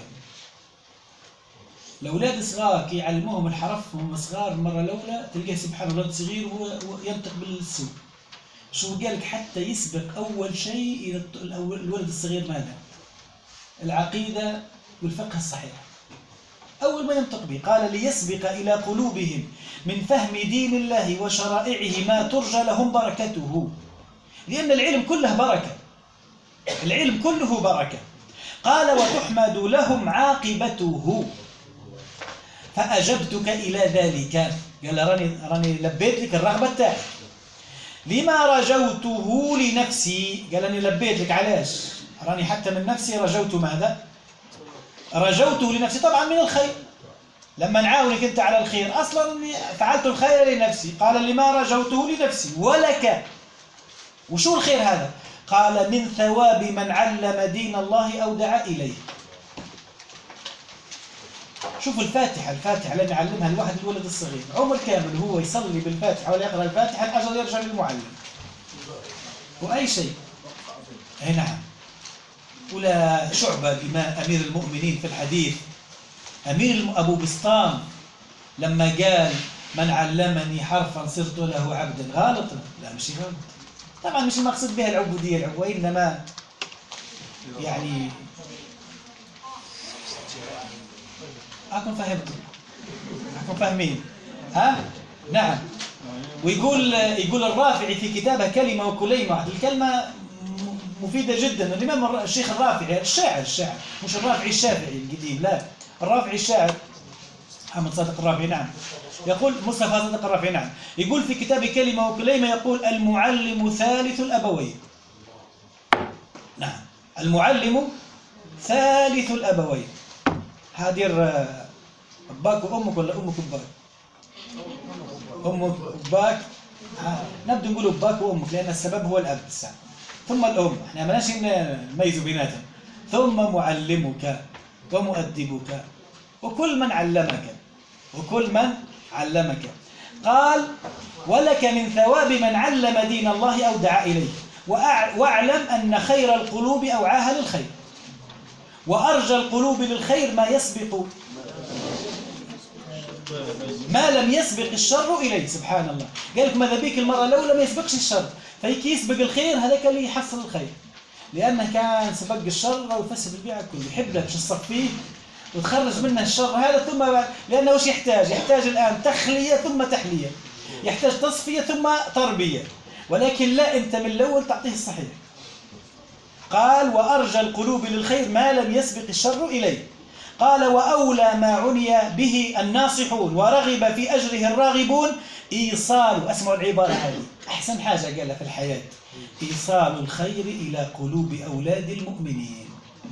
الأولاد الصغار كي يعلموهم الحرف وهم صغار، المرة الأولى تلقاه سبحان الله صغير وينطق بالسوق. شو قال لك؟ حتى يسبق أول شيء إلى الولد الصغير ماذا؟ العقيدة والفقه الصحيح، أول ما ينطق به. قال ليسبق إلى قلوبهم من فهم دين الله وشرائعه ما ترجى لهم بركته، لأن العلم كله بركة، العلم كله بركة. قال وتحمد لهم عاقبته، فأجبتك إلى ذلك. قال راني لبيت لك الرغبة تاعك. لما رجوته لنفسي، قال راني لبيت لك. علاش؟ راني حتى من نفسي رجوت ماذا؟ رجوته لنفسي، طبعا من الخير. لما نعاونك أنت على الخير أصلا فعلت الخير لنفسي. قال لما رجوته لنفسي ولك. وشو الخير هذا؟ قال من ثواب من علم دين الله أو دعا إليه. شوف الفاتحة لما يعلمها الواحد الولد الصغير عمر كامل هو يصلي بالفاتحة ولا يقرأ الفاتحة، الأجر يرجع للمعلم وأي شيء. أي نعم. ولا شعبة الإمام أمير المؤمنين في الحديث، أبو بسطام لما قال من علمني حرفا صرت له عبدا، غلط؟ لا مش غلط طبعا، مش المقصود بها العبودية وإنما يعني أكون فهمتم، أكون فاهمين. ها؟ نعم. ويقول الرافعي في كتابه كلمة وكليمة، الكلمة مفيدة جدا. الإمام الشيخ الرافعي الشاعر مش الرافعي الشافعي القديم، لا، الرافعي الشاعر محمد صادق الرافعي. نعم، يقول مصطفى صادق الرافعي. نعم، يقول في كتاب كلمة وكليمة، يقول المعلم ثالث الأبوين. نعم، المعلم ثالث الأبوين. هادير أباك وأمك ولا أمك وأباك؟ أمك وأباك. نبدأ نقول أباك وأمك لأن السبب هو الأب الساعة. ثم الأم، احنا ما ناش نميز بيناتهم. ثم معلمك ومؤدبك وكل من علمك وكل من علمك. قال ولك من ثواب من علم دين الله أو دعا إليه، واعلم أن خير القلوب أوعاها للخير، وأرجى القلوب للخير ما لم يسبق الشر إليه. سبحان الله. قال لك ماذا بيك المرأة الأولى ما يسبقش الشر، فيك يسبق الخير هذاك اللي يحصل الخير، لأنه كان سبق الشر ويفسد البيع كله، يحب لك تصفيه وتخرج منه الشر هذا. ثم لأنه وش يحتاج الآن؟ تخلية ثم تحلية، يحتاج تصفية ثم تربية، ولكن لا، أنت من الأول تعطيه الصحيح. قال وأرجى القلوب للخير ما لم يسبق الشر إليه. قال وأولى ما عني به الناصحون ورغب في أجره الراغبون إيصال، أسمعوا العبارة هذه أحسن حاجة قالها في الحياة، إيصال الخير إلى قلوب أولاد المؤمنين.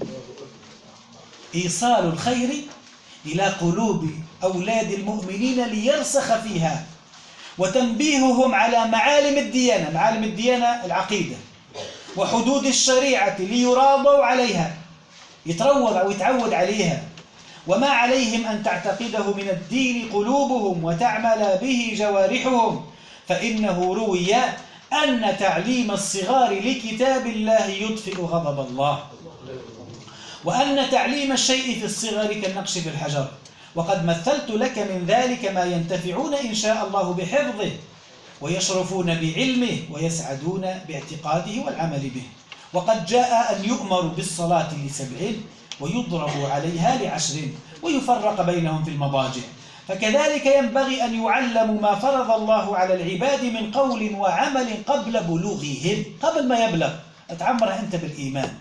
إيصال الخير إلى قلوب أولاد المؤمنين ليرسخ فيها، وتنبيههم على معالم الديانة، معالم الديانة العقيدة، وحدود الشريعة ليراضوا عليها، يتروض أو يتعود عليها، وما عليهم أن تعتقده من الدين قلوبهم وتعمل به جوارحهم، فإنه روي أن تعليم الصغار لكتاب الله يطفئ غضب الله، وأن تعليم الشيء في الصغر كالنقش في الحجر، وقد مثلت لك من ذلك ما ينتفعون إن شاء الله بحفظه، ويشرفون بعلمه، ويسعدون باعتقاده والعمل به. وقد جاء أن يؤمر بالصلاة ل7 ويضرب عليها ل10 ويفرق بينهم في المضاجع، فكذلك ينبغي أن يعلموا ما فرض الله على العباد من قول وعمل قبل بلوغهم، قبل ما يبلغ أتعمرها أنت بالإيمان،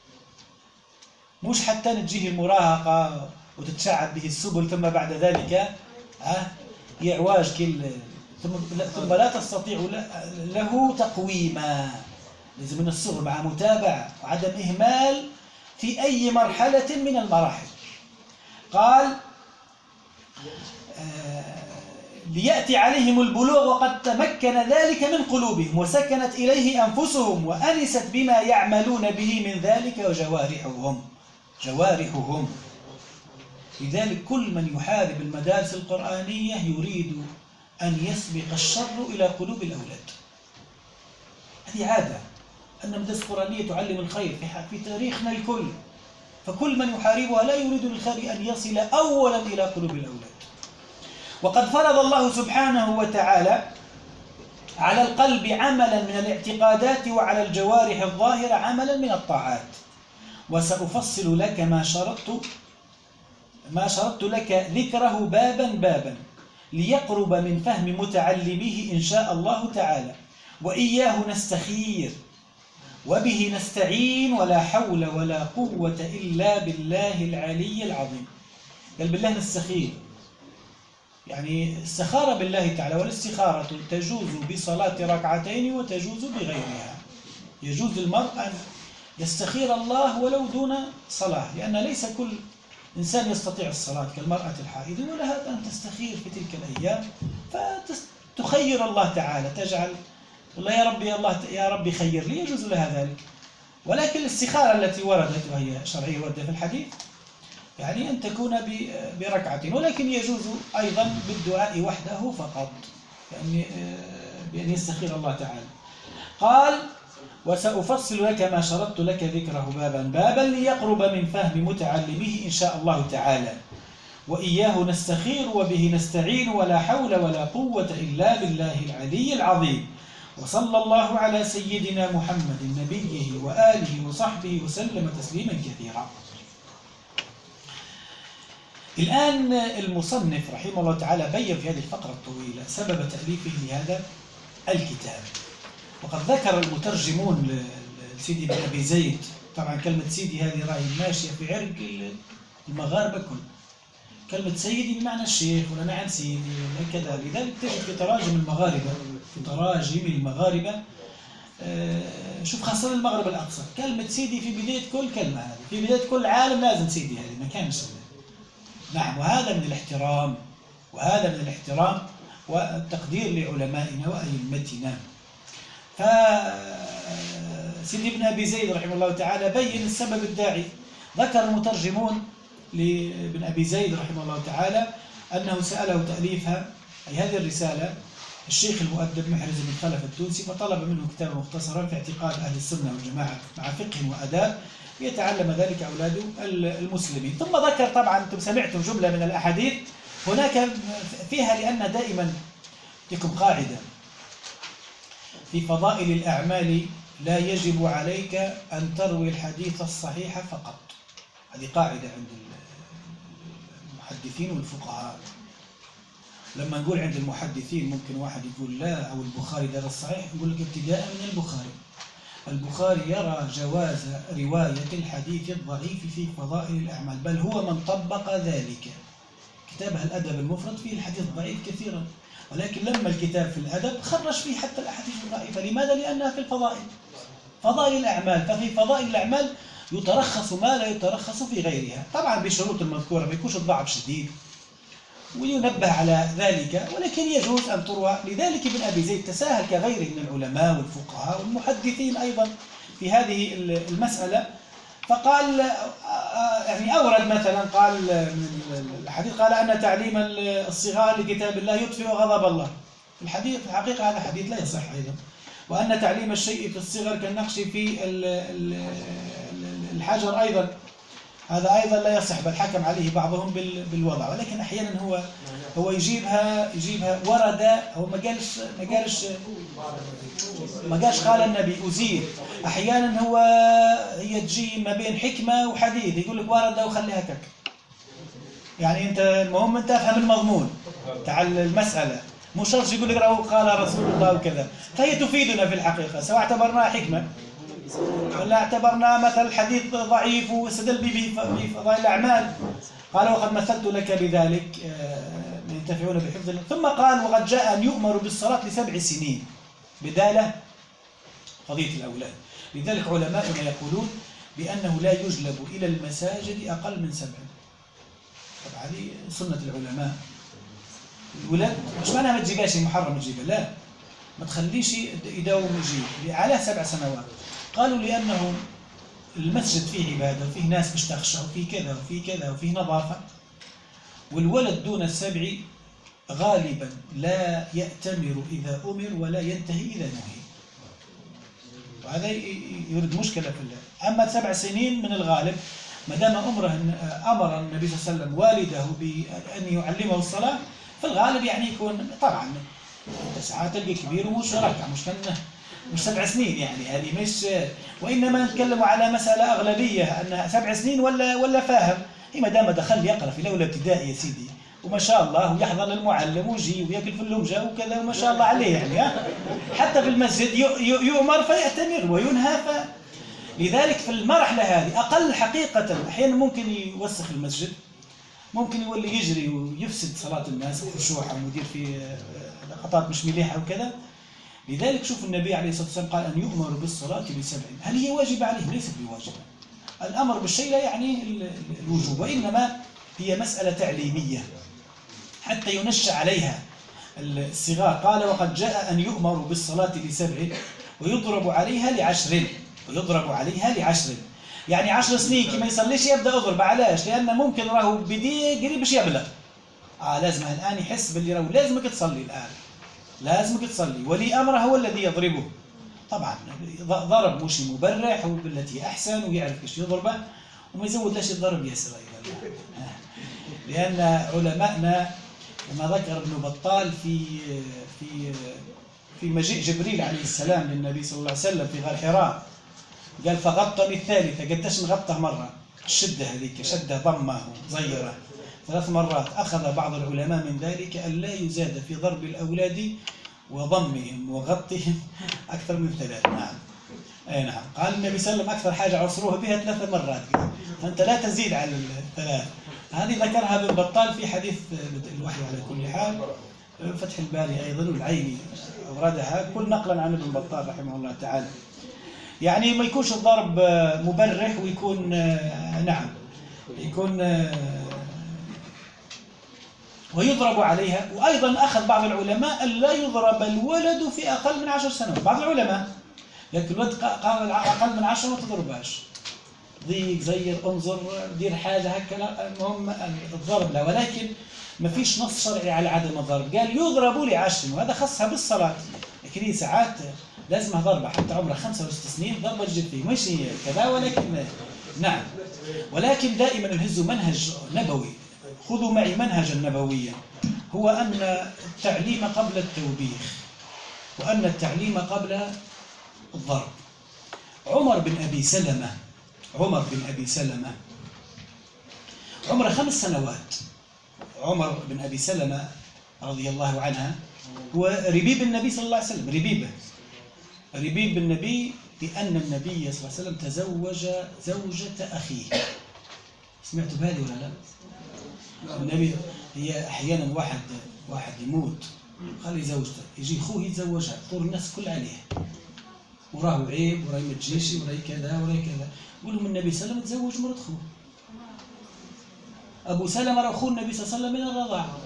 مش حتى نجيه المراهقة وتتشعب به السبل ثم بعد ذلك يعواج ثم لا تستطيع له تقويما. لازم من الصغر مع متابعة وعدم إهمال في أي مرحلة من المراحل. قال ليأتي عليهم البلوغ وقد تمكن ذلك من قلوبهم وسكنت إليه أنفسهم وأنست بما يعملون به من ذلك جوارحهم. لذلك كل من يحارب المدارس القرآنية يريد أن يسبق الشر إلى قلوب الأولاد. هذه عادة أن المدارس القرآنية تعلم الخير في تاريخنا الكل، فكل من يحاربها لا يريد للخير أن يصل أولا إلى قلوب الأولاد. وقد فرض الله سبحانه وتعالى على القلب عملا من الاعتقادات وعلى الجوارح الظاهرة عملا من الطاعات. وسأفصل لك ما شرطت لك ذكره بابا ليقرب من فهم متعلميه إن شاء الله تعالى. وإياه نستخير وبه نستعين ولا حول ولا قوة إلا بالله العلي العظيم. قال بالله نستخير، يعني استخارة بالله تعالى، والاستخارة تجوز بصلاة 2 وتجوز بغيرها. يجوز المرء أن يستخير الله ولو دون صلاة، لأن ليس كل إنسان يستطيع الصلاة كالمرأة الحائض، ولها أن تستخير في تلك الأيام فتخير الله تعالى، تجعل والله يا ربي خير لي، يجوز لها ذلك. ولكن الاستخارة التي وردت وهي شرعية وردت في الحديث يعني أن تكون بركعة، ولكن يجوز أيضا بالدعاء وحده فقط، يعني بأن يستخير الله تعالى. قال وسأفصل لك ما شرطت لك ذكره بابا ليقرب من فهم متعلمه إن شاء الله تعالى. وإياه نستخير وبه نستعين ولا حول ولا قوة إلا بالله العلي العظيم. وصلى الله على سيدنا محمد نبيه وآله وصحبه وسلم تسليما كثيرا. الآن المصنف رحمه الله تعالى بين في هذه الفقرة الطويلة سبب تأليفه لهذا الكتاب. وقد ذكر المترجمون لسيدي بن أبي زيد، طبعا كلمة سيدي هذه راهي ماشية في عرق المغاربة كل، كلمة سيدي بمعنى الشيخ ولا عن سيدي وكذا. لذلك تجد في تراجم المغاربة شوف خاصة المغرب الأقصى، كلمة سيدي في بداية كل كلمة، هذه في بداية كل عالم لازم سيدي، هذه ما كانش. نعم، وهذا من الاحترام، وهذا من الاحترام والتقدير لعلمائنا وأئمتنا. فسيدي ابن أبي زيد رحمه الله تعالى بين السبب الداعي. ذكر المترجمون لابن أبي زيد رحمه الله تعالى أنه سأله تأليفها، أي هذه الرسالة، الشيخ المؤدب محرز بن خلف التونسي، فطلب منه كتابا مختصرا في اعتقاد أهل السنة والجماعة مع فقه وأداب ليتعلم ذلك أولاد المسلمين. ثم ذكر، طبعا أنتم سمعتم جملة من الأحاديث هناك فيها، لأن دائما لكم قاعدة في فضائل الأعمال: لا يجب عليك أن تروي الحديث الصحيح فقط. هذه قاعدة عند المحدثين والفقهاء. لما نقول عند المحدثين ممكن واحد يقول لا، أو البخاري درس الصحيح، نقول لك ابتداء من البخاري. البخاري يرى جواز رواية الحديث الضعيف في فضائل الأعمال، بل هو من طبق ذلك. كتابه الأدب المفرد فيه الحديث الضعيف كثيرا، ولكن لما الكتاب في الأدب خرج فيه حتى الأحاديث الضعيفة. لماذا؟ لأنها في الفضائل، فضائل الأعمال. ففي فضائل الأعمال يترخص ما لا يترخص في غيرها، طبعا بشروط المذكورة، ما يكونش الضعف شديد وينبه على ذلك، ولكن يجوز أن تروى. لذلك ابن أبي زيد تساهل كغيره من العلماء والفقهاء والمحدثين أيضا في هذه المسألة، فقال يعني أورد مثلا، قال من الحديث، قال أن تعليم الصغار لكتاب الله يطفئ غضب الله. الحديث في الحقيقة هذا حديث لا يصح أيضا. وأن تعليم الشيء في الصغر كالنقش في الحجر أيضا، هذا أيضا لا يصح، بل حكم عليه بعضهم بالوضع. ولكن أحيانا هو يجيبها ورد، هو ما قالش قال النبي أزيل. أحيانا هي تجي ما بين حكمة وحديث، يقول لك ورد وخليها كك. يعني أنت المهم أنت أفهم المضمون تاع المسألة، مش شرط يقول لك قال رسول الله وكذا. فهي تفيدنا في الحقيقة، سواء اعتبرناها حكمة ولا اعتبرنا مثل حديث ضعيف واستدل به بفضائل الأعمال. قال وقد مثلت لك بذلك ينتفعون بحفظ الله. ثم قال وقد جاء أن يؤمر بالصلاة ل7 سنين بدالة قضية الأولاد. لذلك علماؤنا يقولون بأنه لا يجلب إلى المساجد أقل من 7. طبعا هذه سنة العلماء. الولاد مش معناها ما تجيبهاش محرم تجيبها، لا، ما تخليش يداوم يجيب على 7 سنوات. قالوا لأنه المسجد فيه عبادة وفيه ناس باش تخشى وفيه كذا وفيه كذا وفيه نظافة، والولد دون ال7 غالبا لا يأتمر إذا أمر ولا ينتهي إذا نهي، وهذا يرد مشكلة في الله. أما 7 سنين من الغالب ما دام أمر النبي صلى الله عليه وسلم والده بأن يعلمه الصلاة، في الغالب يعني يكون طبعا 9 تلقى كبير ومش ركع، مش 7 سنين يعني، هذه مش، وإنما نتكلم على مسألة أغلبية أنها 7 سنين ولا فاهم. ما دام دخل يقرأ في الأولى ابتدائي يا سيدي وما شاء الله ويحضر للمعلم ويجي ويأكل في اللمجة وكذا وما شاء الله عليه يعني، حتى في المسجد يؤمر فيأتمر وينهى. لذلك في المرحلة هذه أقل حقيقة أحيانا ممكن يوسخ المسجد، ممكن يولي يجري ويفسد صلاة الناس وخشوعهم ويدير في لقطات مش مليحة وكذا. لذلك شوف النبي عليه الصلاة والسلام قال أن يؤمر بالصلاة ل7. هل هي واجبة عليه؟ ليست بواجبة. الأمر بالشيء لا يعني الوجوب، وإنما هي مسألة تعليمية حتى ينشأ عليها الصغار. قال وقد جاء أن يؤمر بالصلاة ل7 ويضرب عليها ل10. يعني 10 سنين كي ما يصليش يبدأ أضرب. علاش؟ لأن ممكن راهو بدي قريب باش يبلغ، لازم الآن يحس باللي راهو لازمك تصلي الآن، لازمك تصلي، ولي أمره هو الذي يضربه. طبعا ضرب مش مبرح وبالتي أحسن ويعرف كيش يضربه، وما يزودلاش الضرب ياسر أيضا. لأن علماءنا كما ذكر ابن بطال في مجيء جبريل عليه السلام للنبي صلى الله عليه وسلم في غار حراء، قال فغطني الثالثة، قداش نغطه مرة، الشدة هذيك شدة ضمه زيرة 3 مرات. أخذ بعض العلماء من ذلك أن لا يزاد في ضرب الأولاد وضمهم وغطهم أكثر من 3. نعم، أي نعم. قال النبي صلى الله عليه وسلم أكثر حاجة عصروها بها 3 مرات، فأنت لا تزيد على 3. هذه ذكرها ابن بطال في حديث الوحي على كل حال، فتح الباري أيضا والعيني أوردها، كل نقلا عن ابن بطال رحمه الله تعالى. يعني ما يكونش الضرب مبرح، ويكون نعم يكون ويضرب عليها. وأيضا أخذ بعض العلماء أن لا يضرب الولد في أقل من 10 سنوات. بعض العلماء لكن الولد قال أقل من 10 ما تضربهاش، ضيق زير انظر دير حاجة هكا، لا المهم الضرب لا. ولكن ما فيش نص شرعي على عدم الضرب، قال يضرب ل10 وهذا خصها بالصلاة. لكن هي ساعات لازمها ضربة، حتى عمره 5 و 6 سنين ضربة جدية مش كذا. ولكن نعم، ولكن دائما نهز منهج نبوي. خذوا معي منهجا نبويا، هو أن التعليم قبل التوبيخ، وأن التعليم قبل الضرب. عمر بن أبي سلمة عمره 5 سنوات. عمر بن أبي سلمة رضي الله عنها هو ربيب النبي صلى الله عليه وسلم، ربيب النبي، لأن النبي صلى الله عليه وسلم تزوج زوجة أخيه. سمعتوا بهذه ولا لا؟ النبي هي أحيانا واحد يموت خلي زوجته، يجي أخوه يتزوجها، طول الناس كل عليه، وراه عيب، وراه ما تجيش، وراه كذا وراه كذا. يقول لهم النبي صلى الله عليه وسلم تزوج مرات أخوه. أبو سلمة راه أخو النبي صلى الله عليه وسلم من الرضاعة،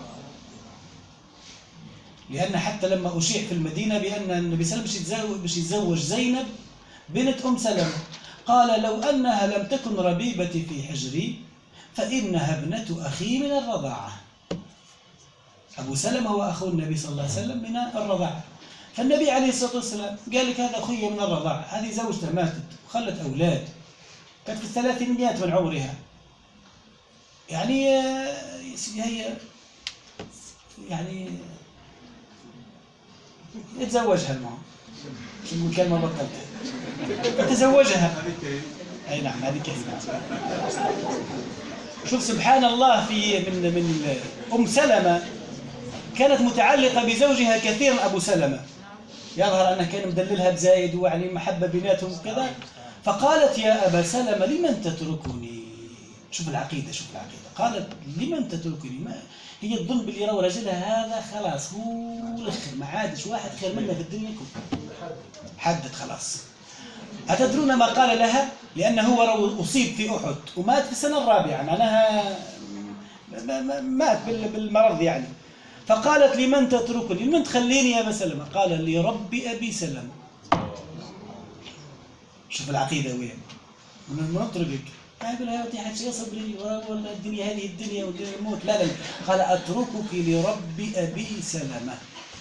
لأن حتى لما أشيع في المدينة بأن النبي صلى الله عليه وسلم باش يتزوج زينب بنت أم سلمة، قال لو أنها لم تكن ربيبتي في حجري فإنها ابنة أخي من الرضاعة. أبو سلمة هو أخو النبي صلى الله عليه وسلم من الرضاعة. فالنبي عليه الصلاة والسلام قال لك هذا أخوي من الرضاعة. هذه زوجته ماتت وخلت أولاد، كانت في 300 من عمرها، يعني هي يعني يتزوجها. المهم شو الكلمة بطلتها، تزوجها. أي نعم هذه كلمة. شوف سبحان الله، من أم سلمة كانت متعلقة بزوجها كثيرا. أبو سلمة يظهر أنه كان مدللها بزايد، ويعني محبة بيناتهم وكذا. فقالت يا أبا سلمة لمن تتركني؟ شوف العقيدة. قالت لمن تتركني؟ ما هي تظن باللي راهو راجلها هذا خلاص هو الأخر، ما عادش واحد خير منه في الدنيا كلها، حدد خلاص. أتدرون ما قال لها؟ لأنه هو أصيب في أحد ومات في السنة الرابعة، معناها مات بالمرض يعني. فقالت لمن تتركني؟ لمن تخليني يا أبا سلمة؟ قال لرب أبي سلمة. شوف العقيدة وين من نتركك. قال لها يا حاج يصبري ولا الدنيا هذه الدنيا والدنيا الموت. لا قال أتركك لرب أبي سلمة.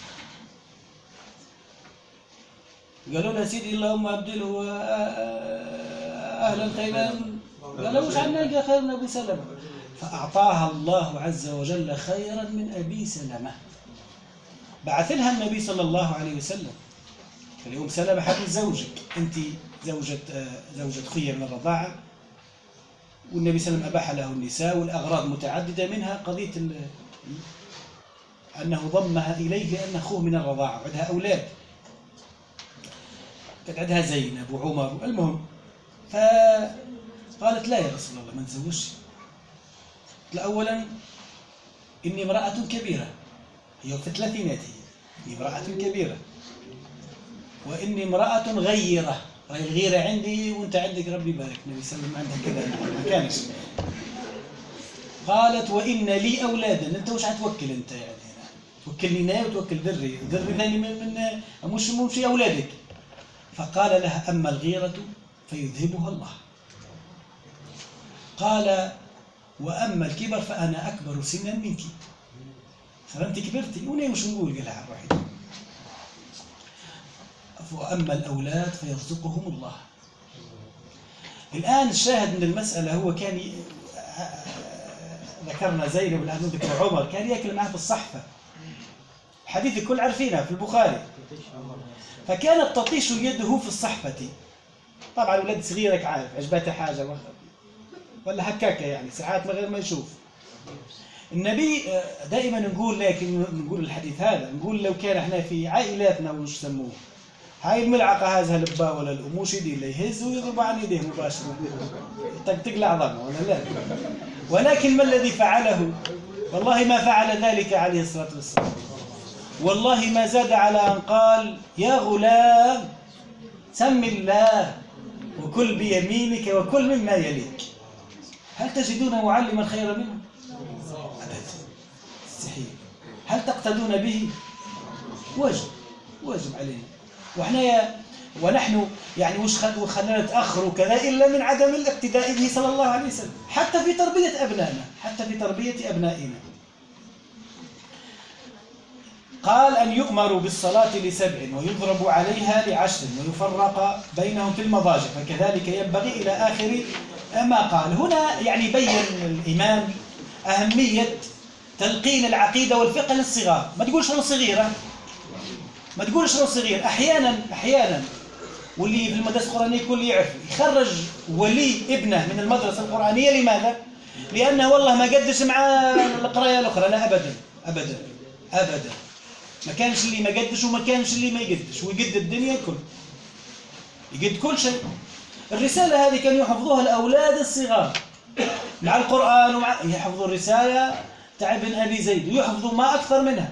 قالوا له سيدي اللهم أبدله أهلا خيرا. قالوا وش عنا خير من أبي سلمة؟ فأعطاها الله عز وجل خيرا من أبي سلمة. بعث لها النبي صلى الله عليه وسلم، اليوم سلمة حديث زوجك، أنت زوجة أخي من الرضاعة، والنبي صلى الله عليه وسلم أباح له النساء والأغراض متعددة، منها قضية أنه ضمها إليه لأن أخوه من الرضاعة وعندها أولاد، كانت عندها زينب وعمر. المهم فقالت لا يا رسول الله ما نتزوجش. أولا إني امرأة كبيرة، هي في الثلاثينات، هي امرأة كبيرة، وإني امرأة غيرة، راهي الغيرة عندي وأنت عندك ربي يبارك. النبي صلى الله عليه وسلم عندها كذا ما كانش. قالت وإن لي أولادا. أنت وش هتوكل أنت يعني؟ توكلني أنا وتوكل ذري ثاني من مش أولادك. فقال لها أما الغيرة فيذهبها الله. قال وأما الكبر فأنا أكبر سنا منك. فأنت كبرتي وأنا مش نقول لها الواحد. وأما الأولاد فيرزقهم الله. الآن الشاهد من المسألة هو كان ذكرنا زينب الآن ذكر عمر، كان يأكل معه في الصحفة، حديث الكل عارفينها في البخاري. فكانت تطيش يده في الصحفة. طبعا ولد صغيرك عارف عجبته حاجة ولا هكاكة يعني ساعات من غير ما يشوف. النبي دائما نقول، لكن نقول الحديث هذا نقول لو كان احنا في عائلاتنا وش سموه هاي الملعقة هذا الأباء ولا الأم وش يدير له يهز ويضرب عن يديه مباشرة تقلع عظمه ولا لا. ولكن ما الذي فعله؟ والله ما فعل ذلك عليه الصلاة والسلام. والله ما زاد على أن قال يا غلام سم الله وكل بيمينك وكل مما يليك. هل تجدون معلما خيرا منه؟ أبدا، مستحيل. هل تقتدون به؟ واجب علينا. ونحن يعني وش خلينا نتأخر وكذا إلا من عدم الاقتداء به صلى الله عليه وسلم، حتى في تربية أبنائنا. قال أن يؤمروا بالصلاة ل7 ويضرب عليها ل10 ويفرق بينهم في المضاجع، فكذلك ينبغي إلى آخر ما قال. هنا يعني بين الإمام أهمية تلقين العقيدة والفقه للصغار. ما تقولش أنا صغيرة، ما تقولش أنا صغير. أحيانا واللي في المدرسة القرآنية كل يعرف يخرج ولي ابنه من المدرسة القرآنية. لماذا؟ لأنه والله ما قدش مع القراية الأخرى. لا، أبدا. ما كانش اللي ما قدش وما كانش اللي ما يقدش، ويقد الدنيا يقد كل شيء. الرسالة هذه كانوا يحفظوها الأولاد الصغار مع القرآن، يحفظوا الرسالة تاع ابن أبي زيد ويحفظوا ما أكثر منها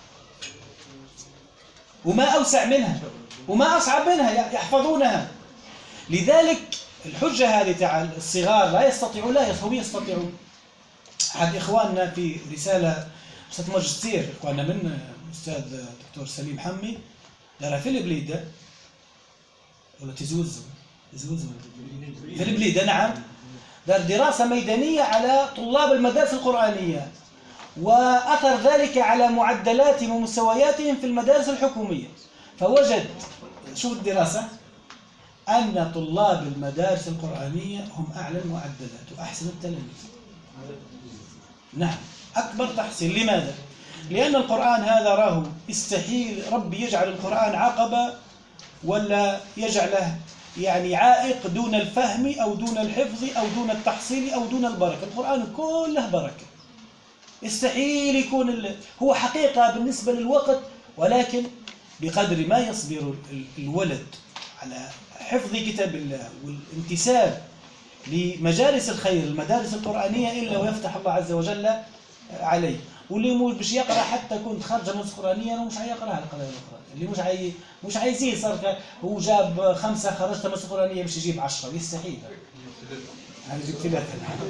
وما أوسع منها وما أصعب منها، يحفظونها. لذلك الحجة هذه تاع الصغار لا يستطيعون، هم يستطيعون. أحد إخواننا في رسالة ماجستير، إخواننا من أستاذ دكتور سليم حمي، دارها في البليدة ولا تزوز في البليدة، نعم، دار دراسة ميدانية على طلاب المدارس القرآنية وأثر ذلك على معدلاتهم ومستوياتهم في المدارس الحكومية. فوجد، شوف الدراسة، أن طلاب المدارس القرآنية هم أعلى المعدلات وأحسن التلاميذ. نعم، أكبر تحصيل. لماذا؟ لأن القرآن هذا راهو استحيل ربي يجعل القرآن عقبة ولا يجعله يعني عائق دون الفهم أو دون الحفظ أو دون التحصيل أو دون البركة. القرآن كله بركة، استحيل يكون هو حقيقة بالنسبة للوقت، ولكن بقدر ما يصبر الولد على حفظ كتاب الله والانتساب لمجالس الخير المدارس القرآنية إلا ويفتح الله عز وجل عليه. واللي مش يقرأ حتى كنت خارج من القرآنية أنا مش هيقرأ على القراءة الأخرى. اللي مش عايزين صار هو جاب 5 خرجت من القرآنية مش يجيب 10، يستحيل. أنا جبت 3.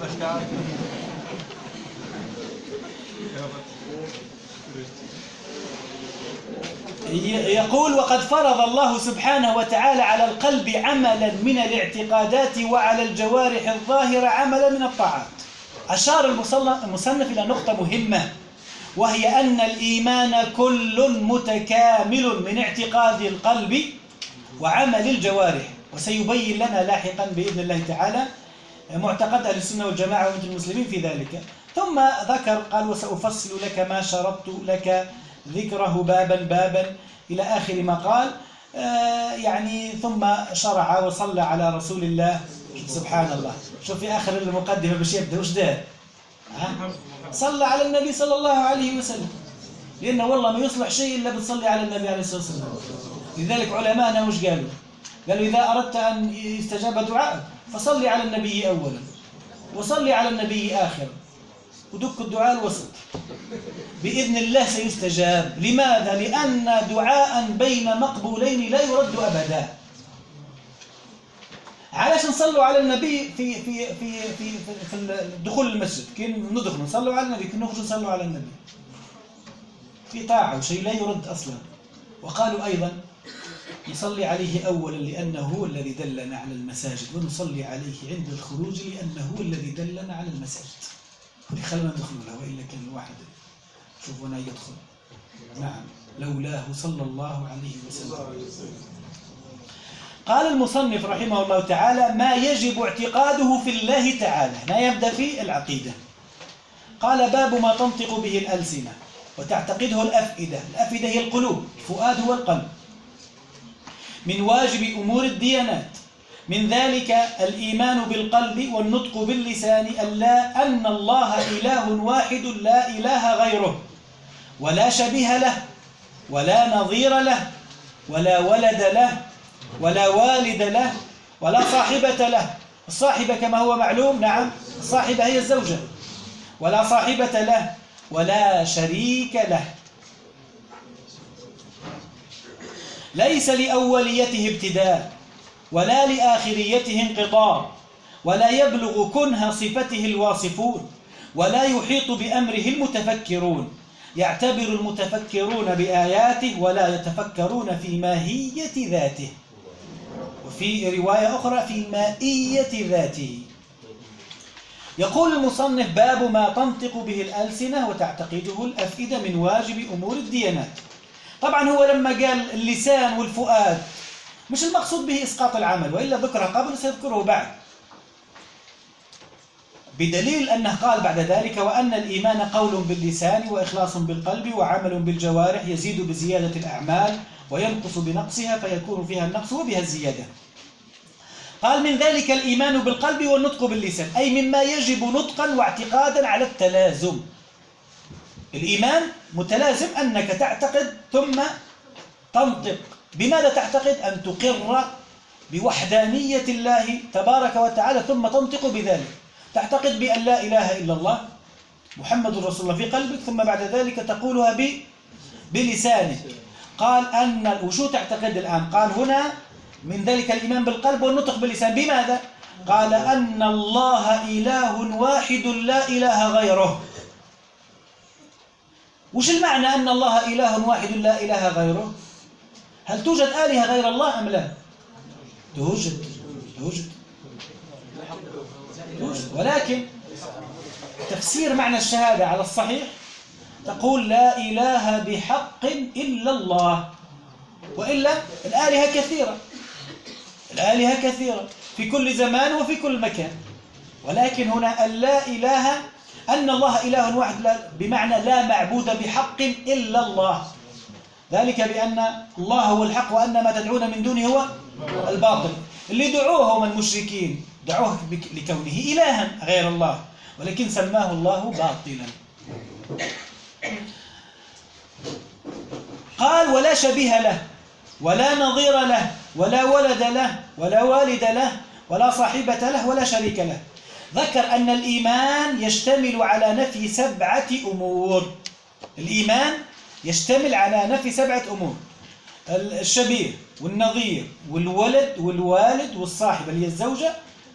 يقول: وقد فرض الله سبحانه وتعالى على القلب عملا من الاعتقادات وعلى الجوارح الظاهرة عملا من الطاعات. أشار المصنف إلى نقطة مهمة، وهي أن الإيمان كل متكامل من اعتقاد القلب وعمل الجوارح، وسيبين لنا لاحقا بإذن الله تعالى معتقد أهل السنة والجماعة ومثل المسلمين في ذلك. ثم ذكر قال: وسأفصل لك ما شرطت لك ذكره بابا بابا إلى آخر ما قال. يعني ثم شرع وصلى على رسول الله. سبحان الله، شوف في آخر المقدمة باش يبدأ وش دار؟ صلى على النبي صلى الله عليه وسلم، لأنه والله ما يصلح شيء إلا بتصلي على النبي عليه الصلاة والسلام. لذلك علماءنا وش قالوا؟ قالوا: إذا أردت أن يستجاب دعائك فصلي على النبي أولا وصلي على النبي آخرا، ودك الدعاء الوسط بإذن الله سيستجاب. لماذا؟ لأن دعاء بين مقبولين لا يرد أبدا. علاش نصلوا على النبي في في في في في دخول المسجد؟ كي ندخل نصلوا على النبي، كي نخرج نصلوا على النبي، في طاعة وشيء لا يرد أصلا. وقالوا أيضا: نصلي عليه أولا لأنه هو الذي دلنا على المساجد، ونصلي عليه عند الخروج لأنه هو الذي دلنا على المساجد. خلنا ندخل له، وإلا كان الواحد شوفونا يدخل. نعم، لولاه صلى الله عليه وسلم. قال المصنف رحمه الله تعالى: ما يجب اعتقاده في الله تعالى. هنا يبدأ في العقيدة. قال: باب ما تنطق به الألسنة وتعتقده الأفئدة. الأفئدة هي القلوب، الفؤاد هو القلب. من واجب أمور الديانات، من ذلك الإيمان بالقلب والنطق باللسان أن الله إله واحد لا إله غيره، ولا شبيه له، ولا نظير له، ولا ولد له، ولا والد له، ولا صاحبة له. الصاحبة كما هو معلوم، نعم، الصاحبة هي الزوجة. ولا صاحبة له، ولا شريك له. ليس لأوليته ابتداء ولا لآخريته انقطاع، ولا يبلغ كنه صفته الواصفون، ولا يحيط بأمره المتفكرون. يعتبر المتفكرون بآياته ولا يتفكرون في ماهية ذاته. وفي رواية أخرى في مائية ذاته. يقول المصنف: باب ما تنطق به الألسنة وتعتقده الأفئدة من واجب أمور الديانات. طبعا هو لما قال اللسان والفؤاد مش المقصود به إسقاط العمل، وإلا ذكره قبل سيذكره بعد، بدليل أنه قال بعد ذلك: وأن الإيمان قول باللسان وإخلاص بالقلب وعمل بالجوارح، يزيد بزيادة الأعمال وينقص بنقصها، فيكون فيها النقص وبها الزيادة. قال: من ذلك الإيمان بالقلب والنطق باللسان، أي مما يجب نطقا واعتقادا على التلازم. الإيمان متلازم، أنك تعتقد ثم تنطق. بماذا تعتقد؟ أن تقر بوحدانية الله تبارك وتعالى ثم تنطق بذلك. تعتقد بأن لا إله إلا الله محمد رسول الله في قلبك، ثم بعد ذلك تقولها بلسانك. قال أن وشو تعتقد الآن؟ قال هنا من ذلك الإيمان بالقلب والنطق باللسان. بماذا؟ قال أن الله إله واحد لا إله غيره. وش المعنى أن الله إله واحد لا إله غيره؟ هل توجد آلهة غير الله أم لا؟ توجد. ولكن تفسير معنى الشهادة على الصحيح تقول لا إله بحق إلا الله. وإلا الآلهة كثيرة في كل زمان وفي كل مكان، ولكن هنا لا إله، أن الله إله واحد، بمعنى لا معبود بحق إلا الله، ذلك بأن الله هو الحق وأن ما تدعون من دونه هو الباطل. اللي دعوه هم المشركين، دعوه لكونه إلها غير الله، ولكن سماه الله باطلا. قال ولا شبيه له ولا نظير له ولا ولد له ولا والد له ولا صاحبة له ولا شريك له. ذكر أن الإيمان يشتمل على نفي 7 أمور. الإيمان يشتمل على نفي 7 أمور: الشبيه والنظير والولد والوالد والصاحبة اللي هي الزوجة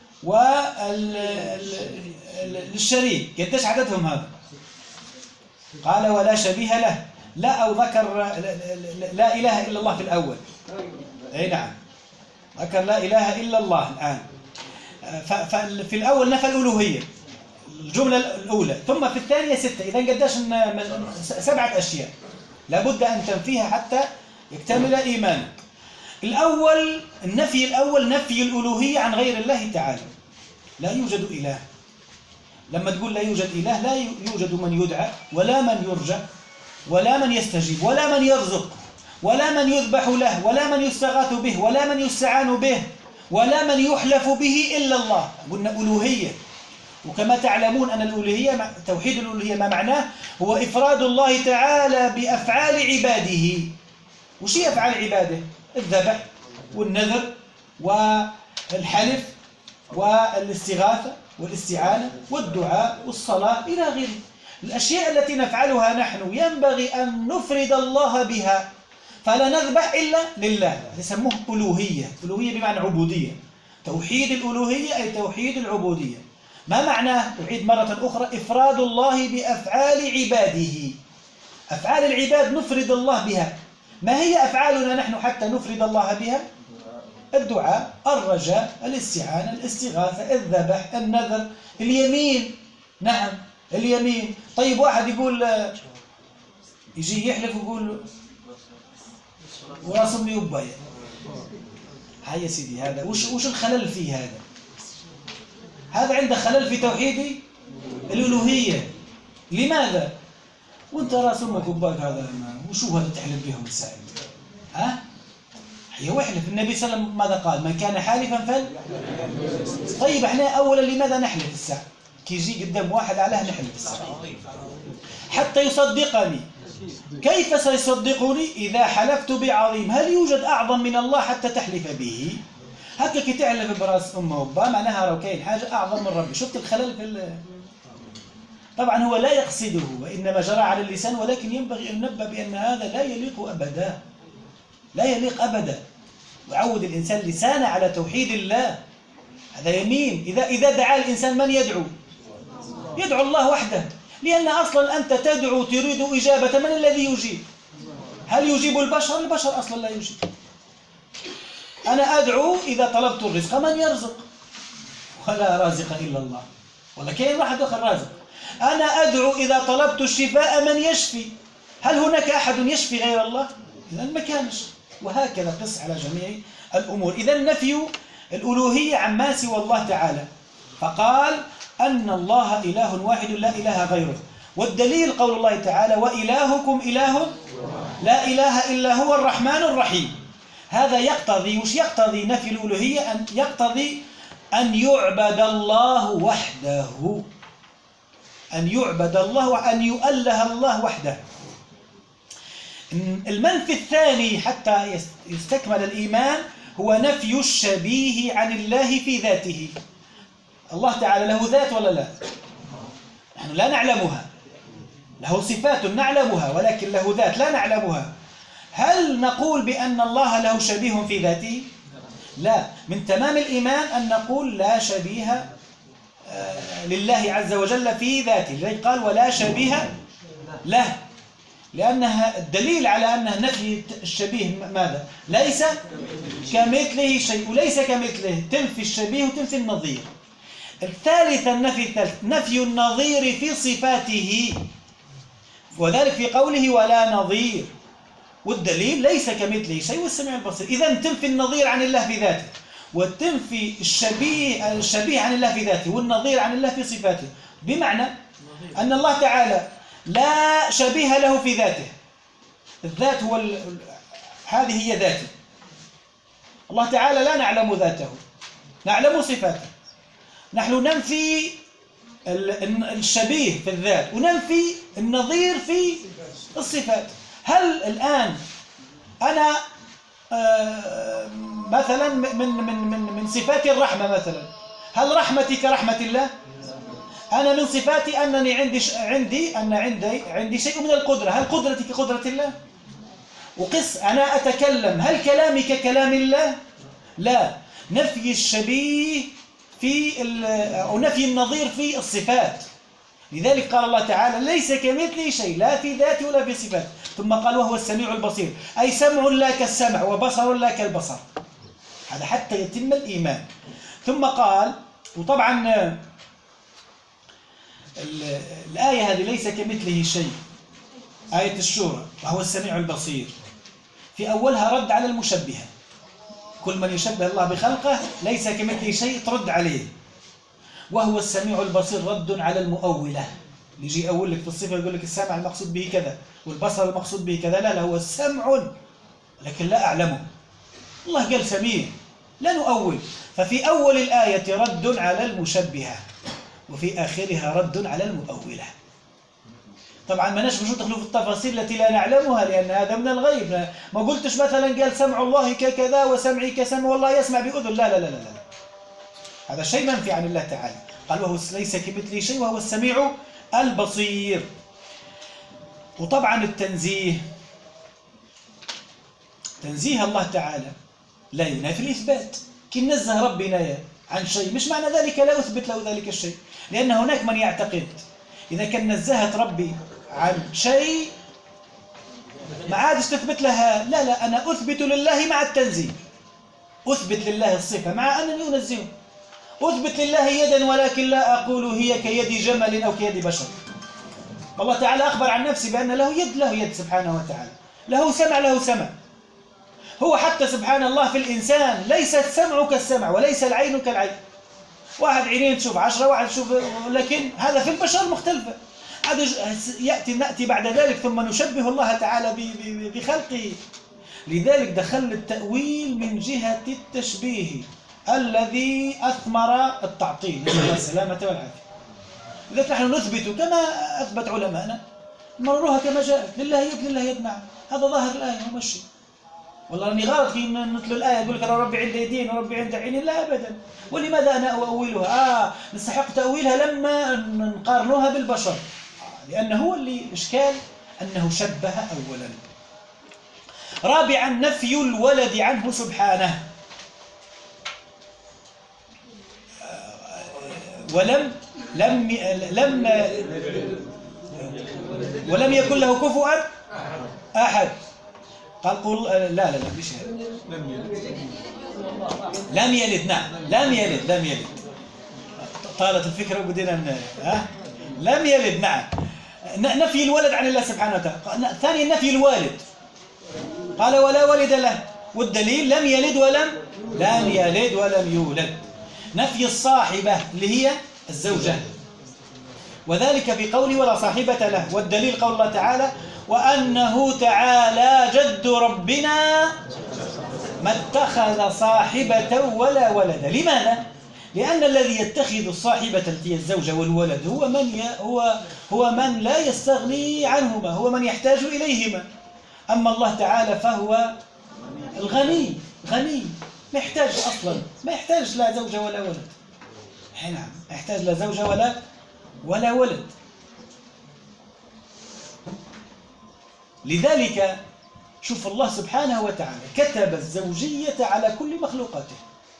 والشريك. قديش عددهم هذا؟ قال ولا شبيه له. لا، أو ذكر لا إله إلا الله في الأول. أي نعم، ذكر لا إله إلا الله الآن. في الأول نفى الألوهية، الجملة الأولى، ثم في الثانية 6. إذن قديش 7 أشياء لابد أن تنفيها حتى يكتمل إيمانك. الأول، النفي الأول نفي الألوهية عن غير الله تعالى. لا يوجد إله. لما تقول لا يوجد إله، لا يوجد من يدعى ولا من يرجى ولا من يستجيب ولا من يرزق ولا من يذبح له ولا من يستغاث به ولا من يستعان به ولا من يحلف به إلا الله. قلنا ألوهية. وكما تعلمون أن الألوهية، توحيد الألوهية ما معناه؟ هو إفراد الله تعالى بأفعال عباده. وش هي أفعال عباده؟ الذبح والنذر والحلف والاستغاثة والاستعانة والدعاء والصلاة إلى غيره. الأشياء التي نفعلها نحن ينبغي أن نفرد الله بها، فلا نذبح إلا لله. يسموه ألوهية. ألوهية بمعنى عبودية. توحيد الألوهية أي توحيد العبودية. ما معناه؟ أعيد مرة أخرى: إفراد الله بأفعال عباده. أفعال العباد نفرد الله بها. ما هي أفعالنا نحن حتى نفرد الله بها؟ الدعاء، الرجاء، الاستعانة، الاستغاثة، الذبح، النذر، اليمين. نعم، اليمين. طيب واحد يقول، يجي يحلف ويقول وراسم لي يبايع. هاي يا سيدي، هذا وش الخلل فيه؟ هذا عنده خلل في توحيد الألوهية. لماذا؟ وانت راس امك وباك، هذا وشو هذا تحلف بهم السائل؟ هي وحلف. النبي صلى الله عليه وسلم ماذا قال؟ من كان حالفا طيب احنا اولا لماذا نحلف الساعة؟ كي يجي قدام واحد عليه نحلف الساعة حتى يصدقني. كيف سيصدقني إذا حلفت بعظيم؟ هل يوجد أعظم من الله حتى تحلف به؟ هكا كي تعلف براس أمه وبا معناها لو كاين حاجة أعظم من ربي. شفت الخلل في طبعا هو لا يقصده وإنما جرى على اللسان، ولكن ينبغي أن ننبه بأن هذا لا يليق أبدا. لا يليق أبدا. ويعود الإنسان لسانه على توحيد الله. هذا يمين. إذا دعا الإنسان من يدعو؟ يدعو الله وحده، لأن أصلا أنت تدعو تريد إجابة، من الذي يجيب؟ هل يجيب البشر؟ البشر أصلا لا يجيب. أنا أدعو إذا طلبت الرزق، من يرزق؟ ولا رازق إلا الله، ولا كاين واحد آخر رازق. أنا أدعو إذا طلبت الشفاء، من يشفي؟ هل هناك أحد يشفي غير الله؟ إذا ما كانش. وهكذا قس على جميع الأمور. إذا نفي الألوهية عما سوى الله تعالى، فقال أن الله إله واحد لا إله غيره. والدليل قول الله تعالى وإلهكم إله لا إله إلا هو الرحمن الرحيم. هذا يقتضي، وش يقتضي نفي الألوهية؟ أن يقتضي أن يعبد الله وحده، أن يعبد الله وأن يؤله الله وحده. المنفي الثاني حتى يستكمل الإيمان هو نفي الشبيه عن الله في ذاته. الله تعالى له ذات ولا لا؟ نحن لا نعلمها. له صفات نعلمها، ولكن له ذات لا نعلمها. هل نقول بأن الله له شبيه في ذاته؟ لا. من تمام الإيمان أن نقول لا شبيه لله عز وجل في ذاته. لذلك قال ولا شبيه له، لأنها الدليل على أنه نفي الشبيه ماذا؟ ليس كمثله شيء، وليس كمثله تنفي الشبيه وتنفي النظير. الثالث، النفي الثالث نفي النظير في صفاته، وذلك في قوله ولا نظير. والدليل ليس كمثله شيء والسميع البصير. إذا تنفي النظير عن الله في ذاته، وتنفي الشبيه عن الله في ذاته، والنظير عن الله في صفاته، بمعنى أن الله تعالى لا شبيه له في ذاته. الذات هو هذه هي ذاته. الله تعالى لا نعلم ذاته، نعلم صفاته. نحن ننفي الشبيه في الذات وننفي النظير في الصفات. هل الآن أنا مثلا من صفات الرحمة مثلا، هل رحمتي كرحمة الله؟ أنا من صفاتي أنني عندي شيء من القدرة، هل قدرتي كقدرة الله؟ وقس أنا أتكلم، هل كلامي ككلام الله؟ لا. نفي الشبيه أو نفي النظير في الصفات. لذلك قال الله تعالى ليس كمثله شيء، لا في ذاته ولا في صفاته. ثم قال وهو السميع البصير، أي سمع لا كالسمع وبصر لا كالبصر. هذا حتى يتم الإيمان. ثم قال، وطبعا الآية هذه ليس كمثله شيء، آية الشورى وهو السميع البصير، في أولها رد على المشبهة. كل من يشبه الله بخلقه ليس كمثله شيء ترد عليه. وهو السميع البصير رد على المؤولة، يجي يقول لك في الصفة يقول لك السمع المقصود به كذا والبصر المقصود به كذا. لا هو السمع لكن لا أعلمه. الله قال سميع، لا نؤول. ففي أول الآية رد على المشبهة، وفي آخرها رد على المؤولة. طبعا ما نش ندخل في التفاصيل التي لا نعلمها، لأن هذا من الغيب. ما قلتش مثلا قال سمع الله ككذا وسمعي كسمع والله يسمع بأذن. لا، هذا شيء منفي عن الله تعالى. قال وهو ليس كمثله شيء وهو السميع البصير. وطبعا التنزيه الله تعالى لا ينافي الإثبات. كي نزه ربنا عن شيء مش معنى ذلك لا أثبت له ذلك الشيء، لأن هناك من يعتقد إذا كان نزهت ربي عن شيء ما عادش تثبت لها. لا، أنا أثبت لله مع التنزيه، أثبت لله الصفة مع أنني أنزهه. أثبت لله يدا ولكن لا أقول هي كيد جمل أو كيد بشر. الله تعالى أخبر عن نفسه بأن له يد سبحانه وتعالى، له سمع. هو حتى سبحان الله في الإنسان ليس السمع كالسمع وليس العين كالعين. واحد عينين تشوف 10، واحد تشوف، لكن هذا في البشر مختلفة. نأتي بعد ذلك ثم نشبه الله تعالى بخلقه. لذلك دخل التأويل من جهة التشبيه الذي أثمر التعطيل، نسأل الله السلامة والعافية. لذلك نحن نثبت كما أثبت علماءنا، مرروها كما جاءت، لله يد نعم. هذا ظاهر الآية ومشي. والله راني غلط في نتلو الآية يقول لك ربي عنده يدين وربي عنده عينين. لا أبدا. ولماذا أنا أؤولها؟ نستحق تأويلها لما نقارنوها بالبشر، لأن هو اللي إشكال أنه شبه أولا. رابعا نفي الولد عنه سبحانه. ولم يكن له كفوا أحد. قال قل لا مش لم يلد. نعم لم يلد. طالت الفكرة وبدينا لم يلد. نعم نفي الولد عن الله سبحانه وتعالى. ثانيا نفي الوالد، قال ولا ولد له، والدليل لم يلد ولم يولد. نفي الصاحبة اللي هي الزوجة، وذلك في قوله ولا صاحبة له، والدليل قول الله تعالى وأنه تعالى جد ربنا ما اتخذ صاحبة ولا ولد. لماذا؟ لأن الذي يتخذ الصاحبة التي الزوجة والولد هو من لا يستغني عنهما، هو من يحتاج إليهما. أما الله تعالى فهو الغني، ما يحتاج أصلا، ما يحتاج لا زوجة ولا ولد. نعم ما يحتاج لا زوجة ولا ولد. لذلك شوف الله سبحانه وتعالى كتب الزوجية على كل مخلوقاته.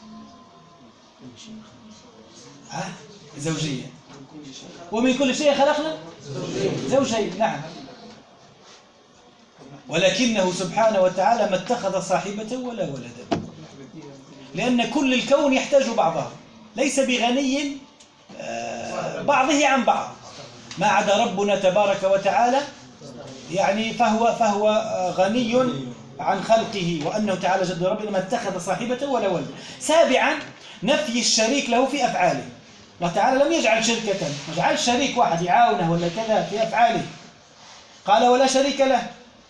زوجية، ومن كل شيء خلقنا زوجين. نعم، ولكنه سبحانه وتعالى ما اتخذ صاحبة ولا ولدا، لأن كل الكون يحتاج بعضها، ليس بغني بعضه عن بعض، ما عدا ربنا تبارك وتعالى يعني فهو غني عن خلقه، وأنه تعالى جد ربنا ما اتخذ صاحبة ولا ولد. سابعا نفي الشريك له في أفعاله. الله تعالى لم يجعل شركة، ما جعل شريك واحد يعاونه ولا كذا في أفعاله. قال ولا شريك له،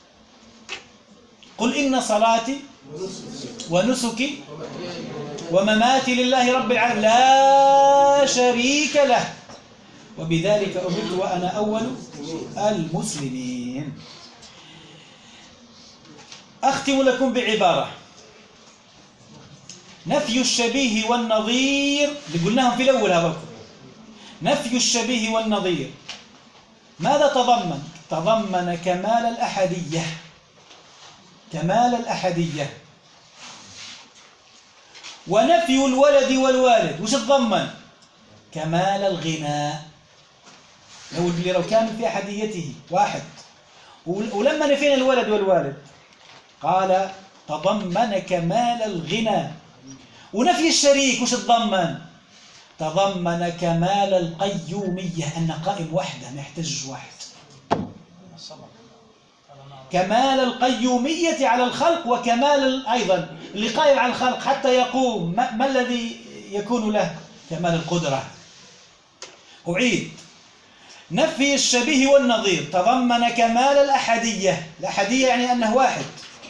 قل إن صلاتي ونسكي ومماتي لله رب العالمين لا شريك له وبذلك أمرت وأنا أول المسلمين. أختم لكم بعبارة: نفي الشبيه والنظير اللي قلناهم في الأول هذا، نفي الشبيه والنظير ماذا تضمن؟ تضمن كمال الأحدية، كمال الأحدية. ونفي الولد والوالد وش تضمن؟ كمال الغناء. لو كان في أحديته واحد، ولما نفينا الولد والوالد قال تضمن كمال الغنى. ونفي الشريك وش تضمن؟ تضمن كمال القيومية، أن قائم وحده ما يحتاج واحد. كمال القيومية على الخلق، وكمال أيضا اللي قائم على الخلق حتى يقوم ما الذي يكون له؟ كمال القدرة. أعيد: نفي الشبيه والنظير تضمن كمال الأحدية، الأحدية يعني أنه واحد.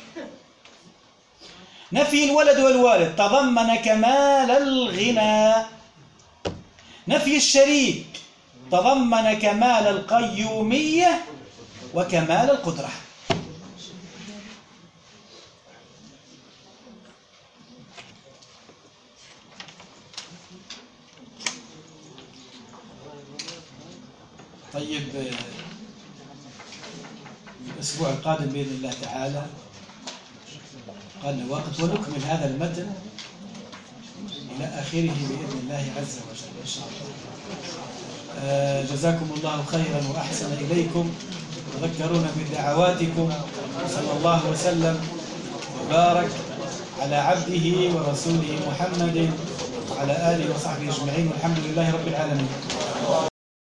نفي الولد والوالد تضمن كمال الغنى. نفي الشريك تضمن كمال القيومية وكمال القدرة. طيب، الأسبوع القادم بإذن الله تعالى قال وقت ونكمل هذا المتن إلى آخره بإذن الله عز وجل إن شاء الله. جزاكم الله خيرا وأحسن إليكم، وذكرونا بدعواتكم. صلى الله وسلم وبارك على عبده ورسوله محمد وعلى آله وصحبه أجمعين، والحمد لله رب العالمين.